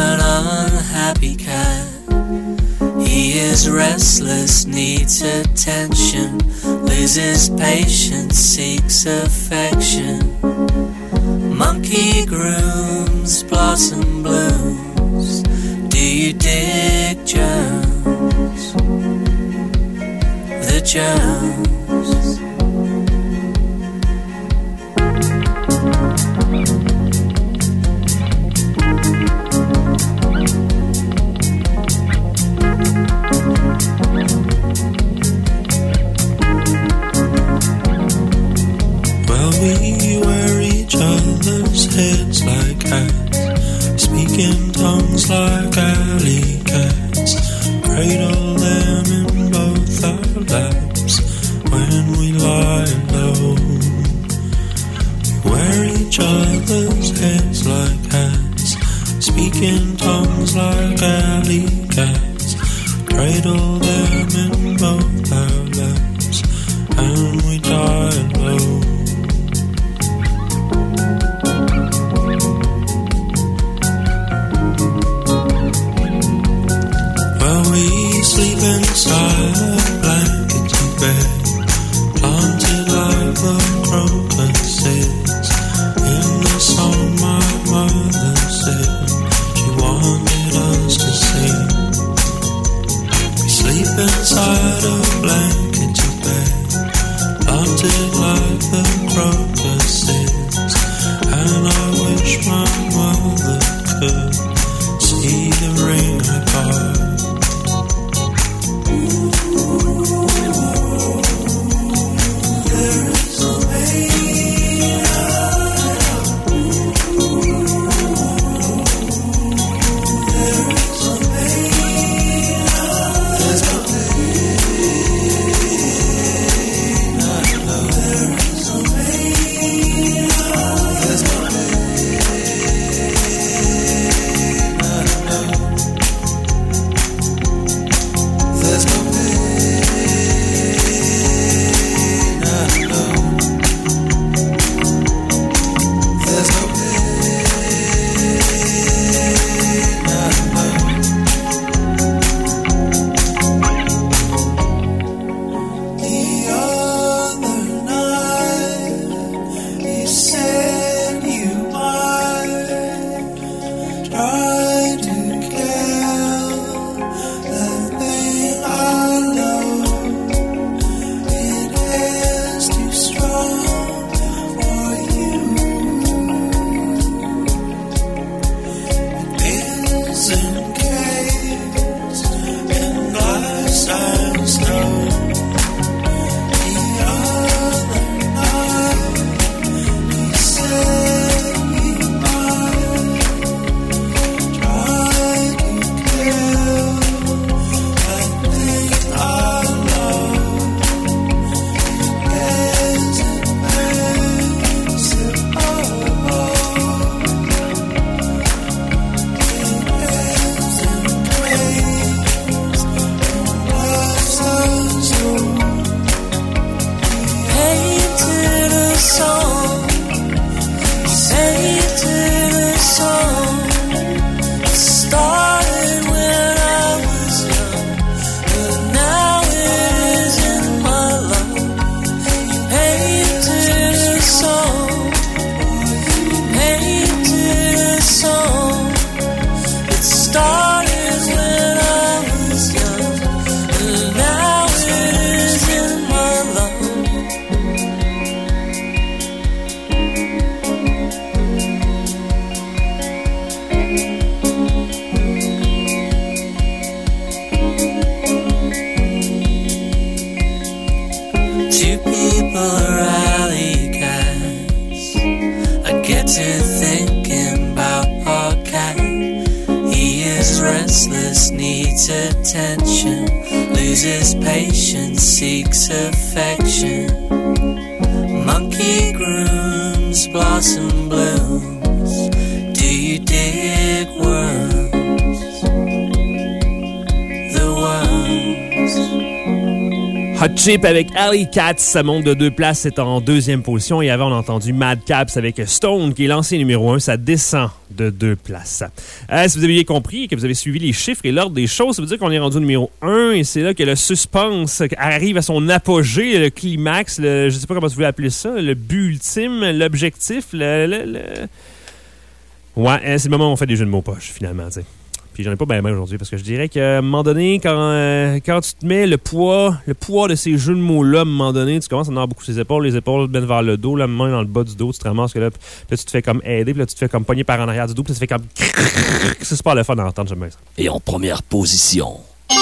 an unhappy cat. He is restless, needs attention, loses patience, seeks affection. Monkey grooms, blossom blooms. Do you dig Jones? The Jones. We wear each other's heads like hats, speak in tongues like alley cats, cradle them in both our laps when we lie low. We wear each other's heads like hats, speak in tongues like alley cats, cradle them in both our laps and we die low. Sleep inside a blanket bed, planted like the crocuses. In the song my mother said she wanted us to sing. We sleep inside a blanket bed, planted like the crocuses. And I wish my mother could see the ring I got. restless, needs attention, loses patience, seeks affection. Monkey grooms, blossom blooms. Do you dig worms? The worms. Hot Chip avec Alley Cats, ça monte de deux places, c'est en deuxième position. Et avant, on a entendu Mad Caps avec Stone, qui est lancé numéro un. Ça descend de deux places. Euh, si vous aviez compris et que vous avez suivi les chiffres et l'ordre des choses, ça veut dire qu'on est rendu au numéro un et c'est là que le suspense arrive à son apogée, le climax, le, je sais pas comment vous voulez appeler ça, le but ultime, l'objectif, le... le, le... Ouais, c'est le moment où on fait des jeux de mots poches, finalement, tu sais. Puis j'en ai pas bien mal aujourd'hui parce que je dirais qu'à un moment donné, quand, euh, quand tu te mets le poids le poids de ces jeux de mots-là, à un moment donné, tu commences à en avoir beaucoup sur les épaules, les épaules bien vers le dos, la main dans le bas du dos, tu te ramasses que là, puis là tu te fais comme aider, puis là tu te fais comme pogner par en arrière du dos, puis là, ça fait comme... C'est super le fun d'entendre, j'aime bien ça. Et en première position...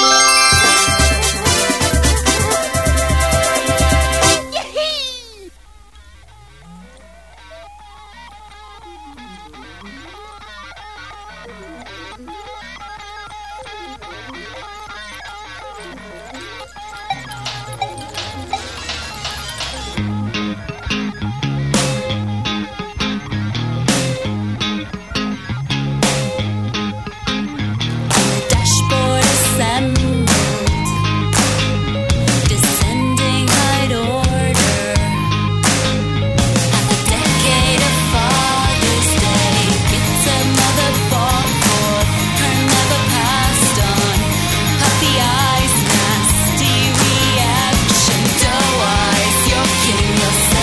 Dashboard assembled, descending height order. A decade of Father's Day gets another ball for her never passed on. Puppy eyes, nasty reaction, doe eyes, you're kidding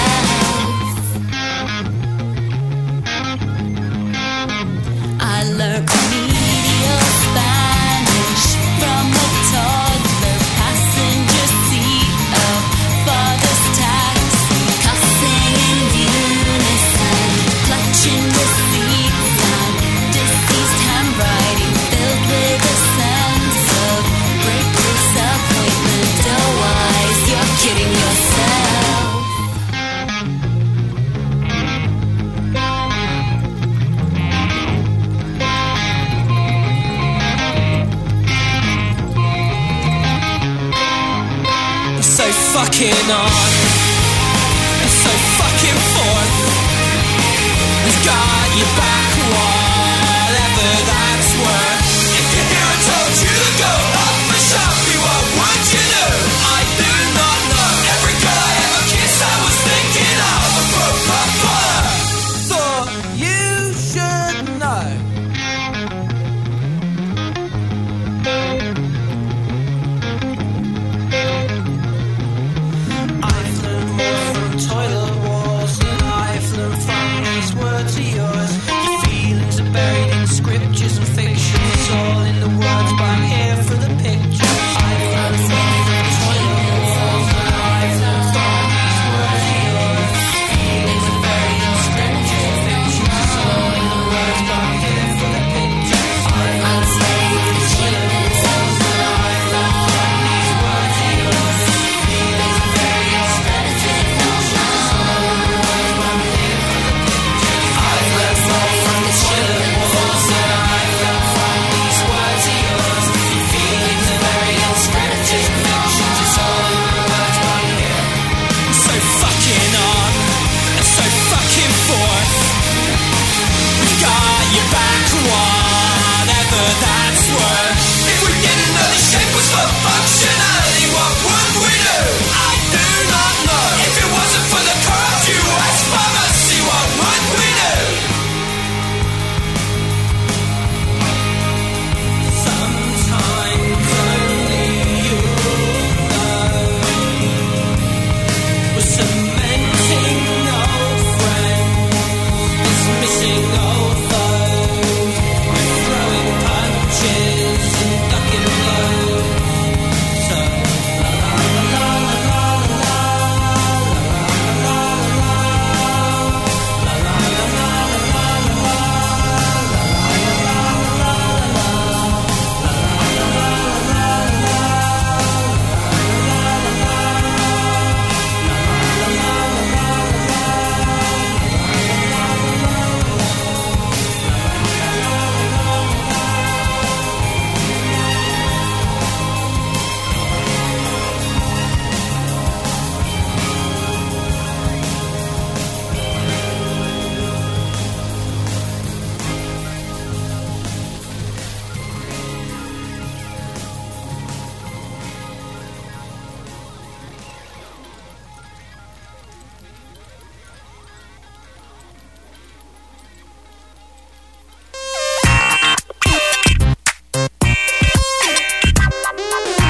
yourself. I learned remedial Spanish from a toddler passenger seat of father's taxi, cussing in unison, clutching receipts on deceased handwriting, filled with a sense of breakless appointment. Doe eyes, you're kidding yourself. So fucking on, so fucking forth. Has got your back, whatever that's worth. If your hero told you to go up for shopping, what would you do? I do not know. Every girl I ever kissed, I was thinking of a proper thought you should know. I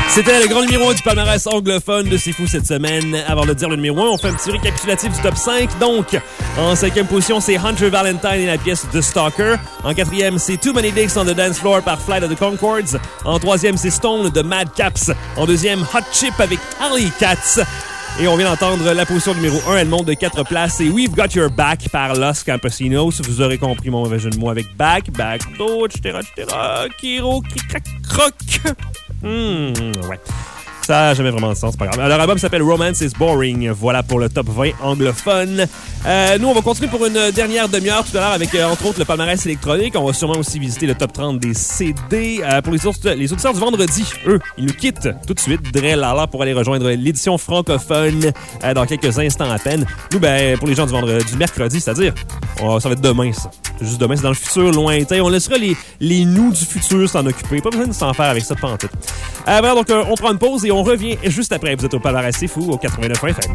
C'était le grand numéro un du palmarès anglophone de C'est Fou cette semaine. Avant de dire le numéro un, on fait un petit récapitulatif du top cinq. Donc, en cinquième position, c'est Hunter Valentine et la pièce The Stalker. En quatrième, c'est Too Many Dicks on the Dance Floor par Flight of the Conchords. En troisième, c'est Stone de Mad Caps. En deuxième, Hot Chip avec Alley Cats. Et on vient d'entendre la position numéro un, elle monte de quatre places. Et We've Got Your Back par Los Campesinos. Vous aurez compris mon mauvais jeu de mots avec back, back, do, et cetera, et cetera. Kiro, kikrak, croc. Hmm, ouais. Ça n'a jamais vraiment de sens, c'est pas grave. Leur album s'appelle Romance is Boring. Voilà pour le top vingt anglophone. Euh, nous, on va continuer pour une dernière demi-heure tout à l'heure avec, euh, entre autres, le palmarès électronique. On va sûrement aussi visiter le top trente des C D. Euh, pour les, autres, les auditeurs du vendredi, eux, ils nous quittent tout de suite, Drellala, pour aller rejoindre l'édition francophone euh, dans quelques instants à peine. Nous, ben, pour les gens du, vendredi, du mercredi, c'est-à-dire, on, ça va être demain, ça. Juste demain, c'est dans le futur lointain. On laissera les, les nous du futur s'en occuper. Pas besoin de s'en faire avec ça de pantoute. Euh, voilà, donc, euh, on prend une pause et on revient juste après. Vous êtes au palmarès C'est Fou, au quatre-vingt-neuf F M.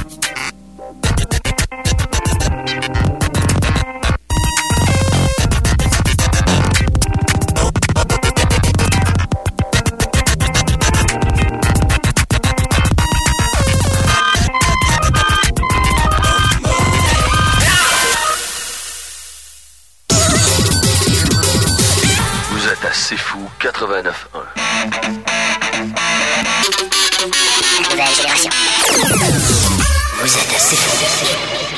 Vous êtes à C'est Fou quatre-vingt-neuf un. Nouvelle génération. Vous êtes assez fou.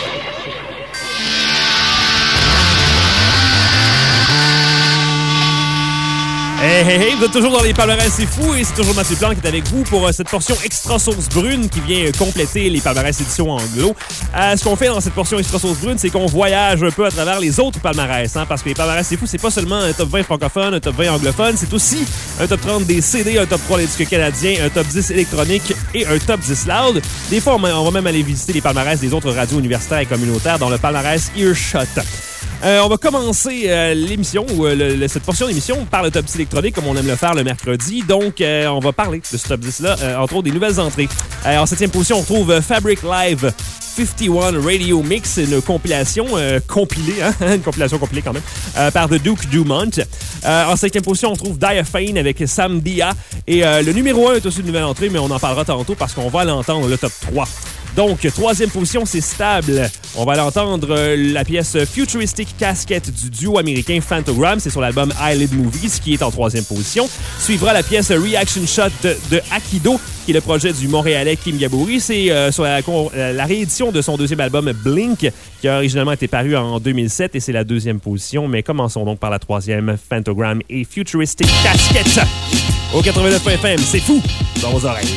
Hey, hey, hey, vous êtes toujours dans les palmarès C'est Fou et c'est toujours Mathieu Plante qui est avec vous pour euh, cette portion extra sauce brune qui vient euh, compléter les palmarès édition anglo. Euh, ce qu'on fait dans cette portion extra sauce brune, c'est qu'on voyage un peu à travers les autres palmarès, hein, parce que les palmarès C'est Fou, c'est pas seulement un top vingt francophone, un top vingt anglophone, c'est aussi un top trente des C D, un top trois des disques canadiens, un top dix électronique et un top dix loud. Des fois, on va même aller visiter les palmarès des autres radios universitaires et communautaires dans le palmarès Earshot. Euh, on va commencer euh, l'émission, ou euh, le, le, cette portion d'émission, par le top dix électronique, comme on aime le faire le mercredi. Donc, euh, on va parler de ce top dix-là, euh, entre autres des nouvelles entrées. Euh, en septième position, on retrouve euh, Fabric Live cinquante et un Radio Mix, une compilation euh, compilée, hein? Une compilation compilée quand même, euh, par The Duke Dumont. Euh, en cinquième position, on trouve Diaphane avec Sam Dia. Et euh, le numéro un est aussi une nouvelle entrée, mais on en parlera tantôt parce qu'on va l'entendre, le top trois. Donc, troisième position, c'est Stable. On va l'entendre, euh, la pièce Futuristic Casket du duo américain Phantogram. C'est sur l'album Eyelid Movies, qui est en troisième position. Suivra la pièce Reaction Shot de, de Akido, qui est le projet du Montréalais Kim Gaboury. C'est euh, sur la, la réédition de son deuxième album Blink, qui a originalement été paru en deux mille sept, et c'est la deuxième position. Mais commençons donc par la troisième, Phantogram et Futuristic Casket. Au quatre-vingt-neuf F M, C'est Fou dans vos oreilles.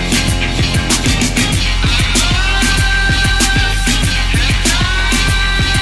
Ah!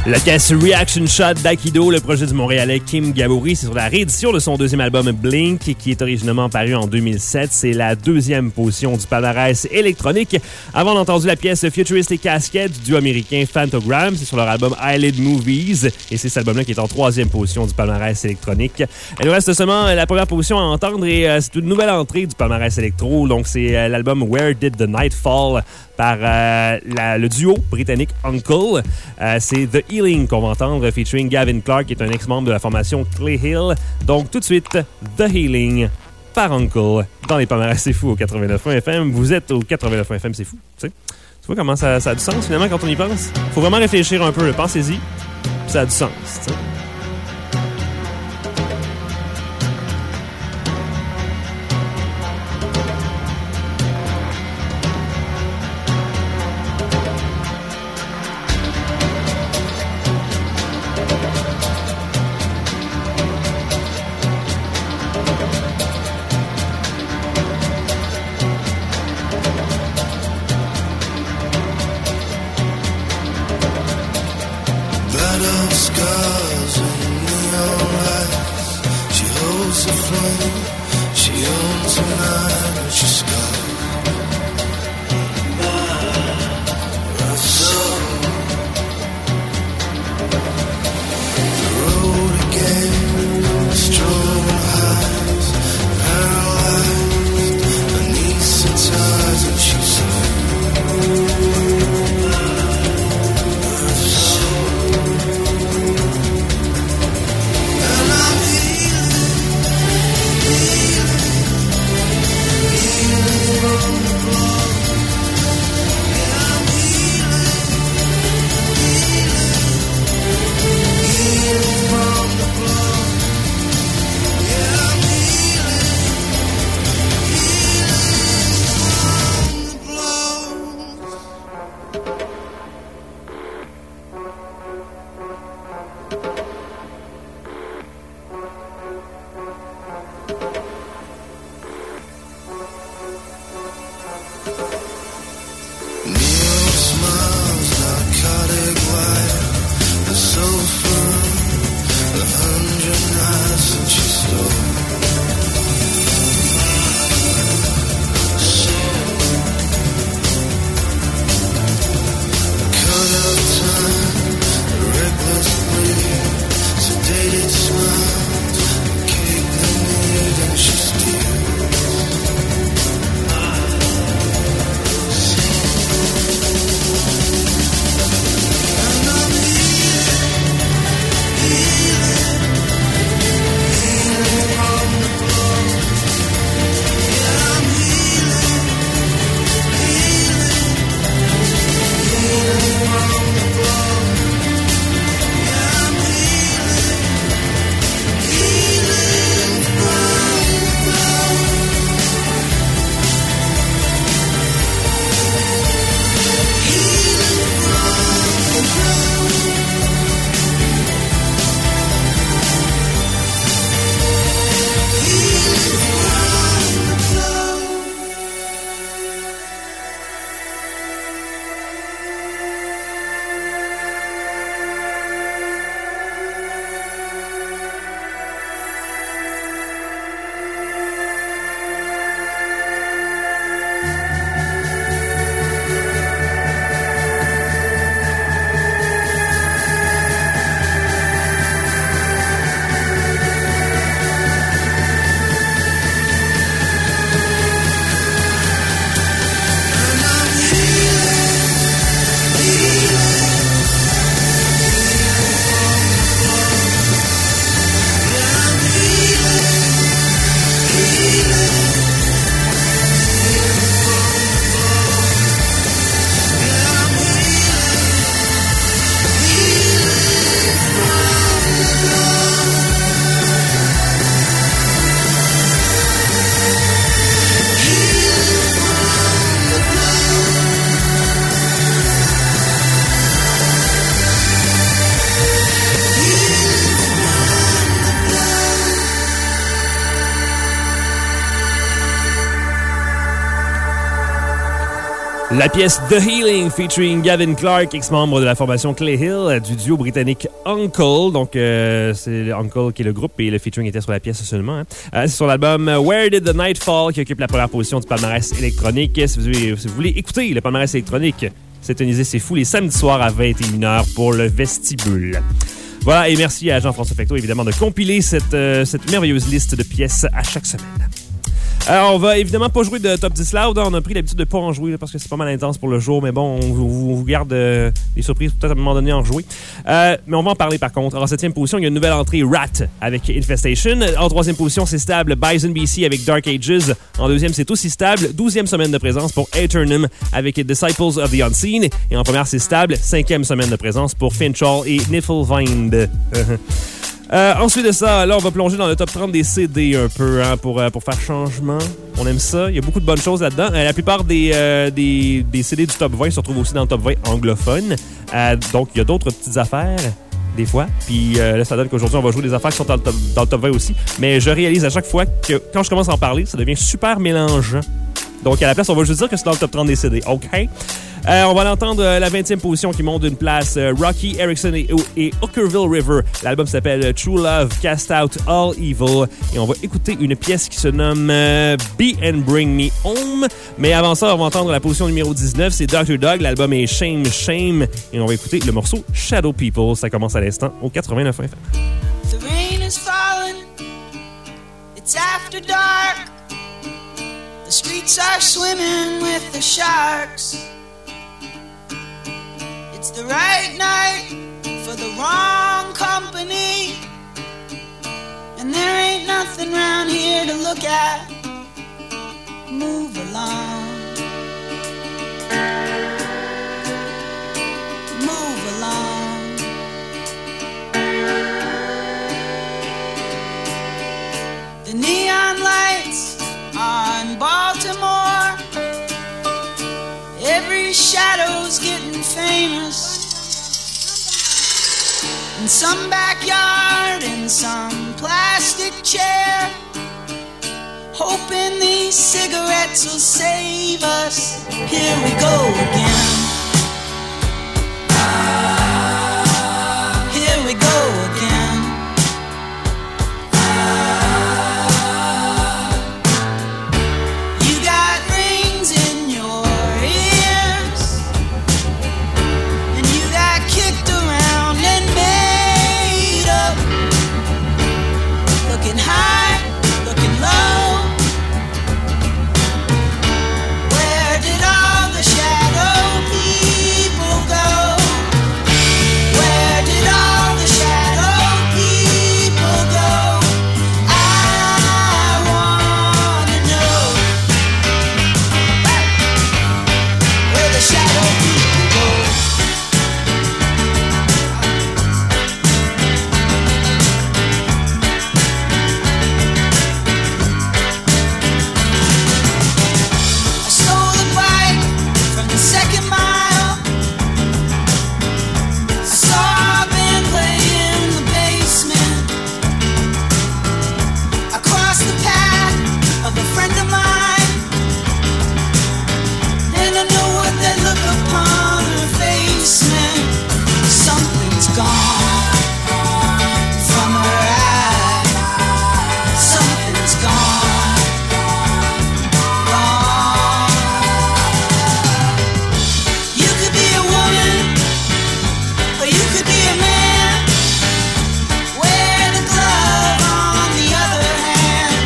La pièce Reaction Shot d'Aikido, le projet du Montréalais Kim Gabouri, c'est sur la réédition de son deuxième album Blink, qui est originellement paru en deux mille sept. C'est la deuxième position du palmarès électronique. Avant, on a entendu la pièce Futuristic Casket du duo américain Phantogram. C'est sur leur album Eyelid Movies. Et c'est cet album-là qui est en troisième position du palmarès électronique. Il nous reste seulement la première position à entendre et euh, c'est une nouvelle entrée du palmarès électro. Donc, c'est euh, l'album Where Did the Night Fall par euh, la, le duo britannique Uncle. Euh, c'est The Healing qu'on va entendre, featuring Gavin Clark, qui est un ex-membre de la formation Clay Hill. Donc, tout de suite, The Healing par Uncle dans les palmarès C'est Fou au quatre-vingt-neuf point un F M. Vous êtes au quatre-vingt-neuf point un F M, c'est fou. Tu sais, tu vois comment ça, ça a du sens, finalement, quand on y pense? Faut vraiment réfléchir un peu. Pensez-y, ça a du sens. Tu sais. Battle scars and neon lights. She holds the flame. She owns the night and she's scarred. My soul. The road again. Strong highs. Paralyzed. Beneath the tides and she's slow. La pièce The Healing featuring Gavin Clark, ex-membre de la formation Clay Hill, euh, du duo britannique Uncle. Donc, euh, c'est Uncle qui est le groupe et le featuring était sur la pièce seulement. Hein. Euh, c'est sur l'album Where Did the Night Fall qui occupe la première position du palmarès électronique. Si vous, si vous voulez écouter le palmarès électronique, syntonisez C'est Fou les samedis soirs à vingt et une heures pour le vestibule. Voilà, et merci à Jean-François Fecteau, évidemment, de compiler cette, euh, cette merveilleuse liste de pièces à chaque semaine. Alors, on va évidemment pas jouer de Top dix Loud. On a pris l'habitude de pas en jouer là, parce que c'est pas mal intense pour le jour. Mais bon, on, on, on vous garde euh, des surprises peut-être à un moment donné en jouer. Euh, mais on va en parler par contre. En septième position, il y a une nouvelle entrée Rat avec Infestation. En troisième position, c'est stable Bison B C avec Dark Ages. En deuxième, c'est aussi stable. Douzième semaine de présence pour Aeternum avec Disciples of the Unseen. Et en première, c'est stable. Cinquième semaine de présence pour Finchall et Niflwind. Euh, ensuite de ça, là, on va plonger dans le top trente des C D un peu hein, pour, euh, pour faire changement. On aime ça. Il y a beaucoup de bonnes choses là-dedans. Euh, la plupart des, euh, des, des C D du top vingt se retrouvent aussi dans le top vingt anglophone. Euh, donc, il y a d'autres petites affaires, des fois. Puis euh, là, ça donne qu'aujourd'hui, on va jouer des affaires qui sont dans le, top, dans le top vingt aussi. Mais je réalise à chaque fois que quand je commence à en parler, ça devient super mélangeant. Donc, à la place, on va juste dire que c'est dans le top trente des C D. OK? Euh, on va l'entendre euh, la vingtième position qui monte d'une place. Euh, Rocky Erickson et, et Hookerville River. L'album s'appelle True Love, Cast Out All Evil. Et on va écouter une pièce qui se nomme euh, Be and Bring Me Home. Mais avant ça, on va entendre la position numéro dix-neuf. C'est docteur Dog. L'album est Shame, Shame. Et on va écouter le morceau Shadow People. Ça commence à l'instant au quatre-vingt-neuf F M. The rain is falling. It's after dark. The streets are swimming with the sharks. It's the right night for the wrong company. And there ain't nothing around here to look at. Move along. Move along. The neon lights on Baltimore. Every shadow's getting famous. In some backyard, in some plastic chair. Hoping these cigarettes will save us. Here we go again. Here we go again. You got rings in your ears, and you got kicked around and made up. Looking high, looking low. Where did all the shadow people go? Where did all the shadow people go? I wanna know where the shadow people go. I stole a bike from the second mile. Saw a band play in the basement. I crossed the path of a friend of mine, and I know what that look upon her face meant. Something's gone from her eye. Something's gone. Gone. You could be a woman, or you could be a man. Wear the glove on the other hand.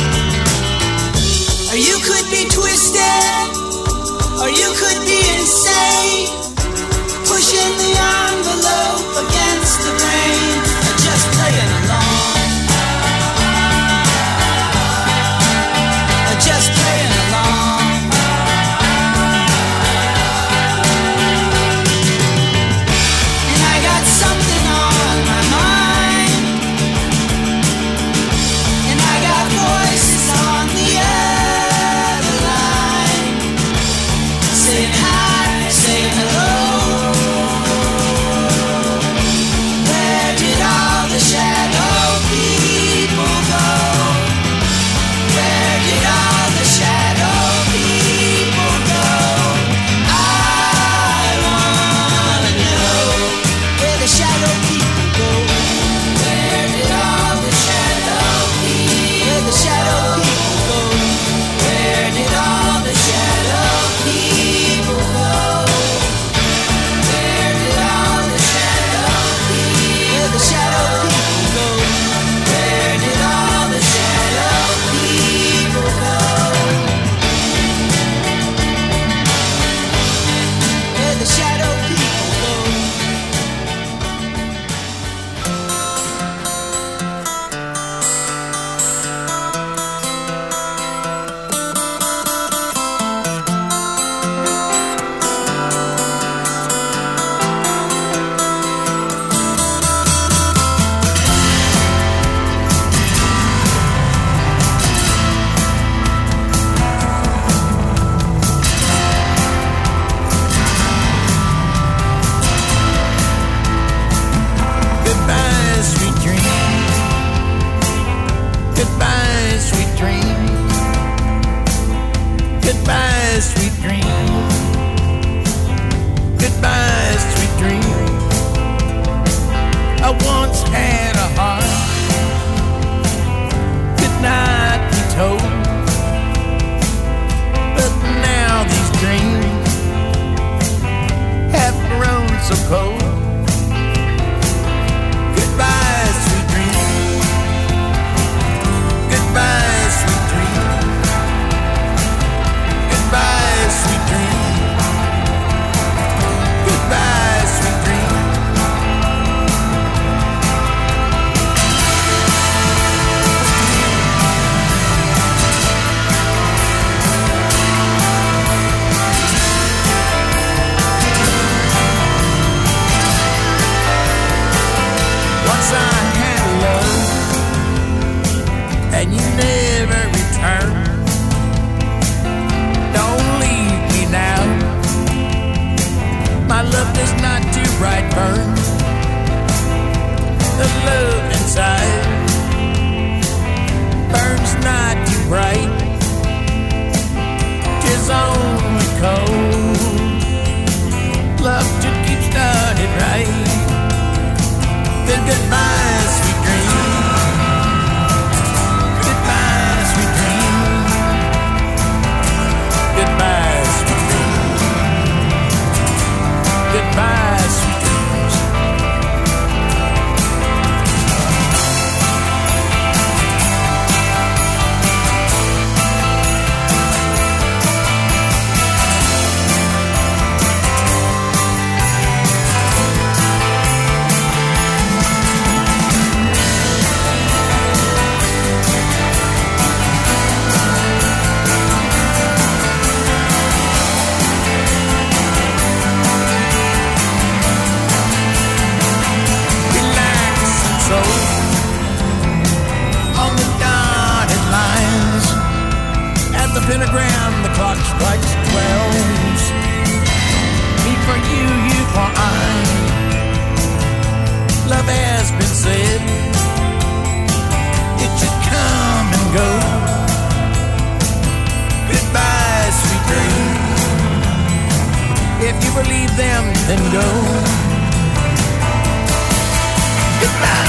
Or you could be twisted, or you could be insane. Pushing the envelope against the grain, or just playing along. Or just playing along. And I got something on my mind, and I got voices on the other line saying, believe them, then go. Goodbye.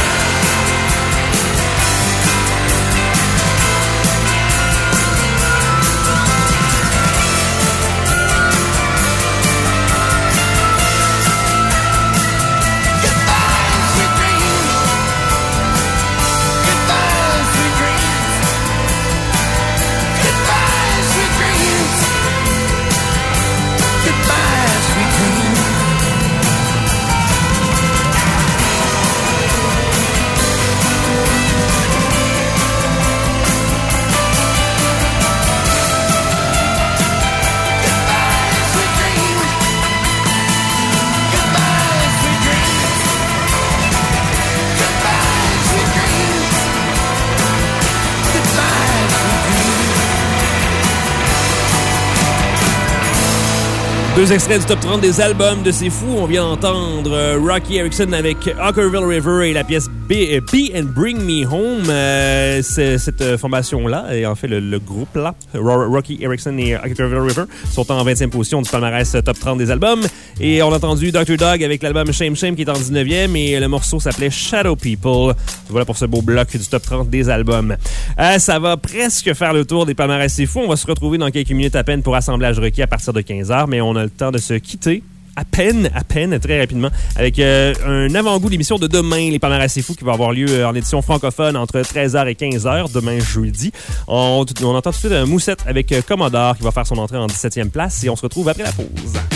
Deux extraits du top trente des albums de C'est Fou. On vient d'entendre euh, Rocky Erickson avec Hockerville River et la pièce B, euh, Be and Bring Me Home. Euh, cette euh, formation-là, et en fait le, le groupe-là, Rocky Erickson et Hockerville River, sont en vingtième position du palmarès top trente des albums. Et on a entendu docteur Dog avec l'album Shame Shame qui est en dix-neuvième et le morceau s'appelait Shadow People. Voilà pour ce beau bloc du top trente des albums. Euh, ça va presque faire le tour des palmarès C'est Fou. On va se retrouver dans quelques minutes à peine pour Assemblage requis à partir de quinze heures, mais on a le temps de se quitter à peine, à peine, très rapidement, avec euh, un avant-goût d'émission de demain, les palmarès C'est Fou, qui va avoir lieu euh, en édition francophone entre treize heures et quinze heures, demain jeudi. On, on entend tout de suite un Moussette avec euh, Commodore qui va faire son entrée en dix-septième place et on se retrouve après la pause.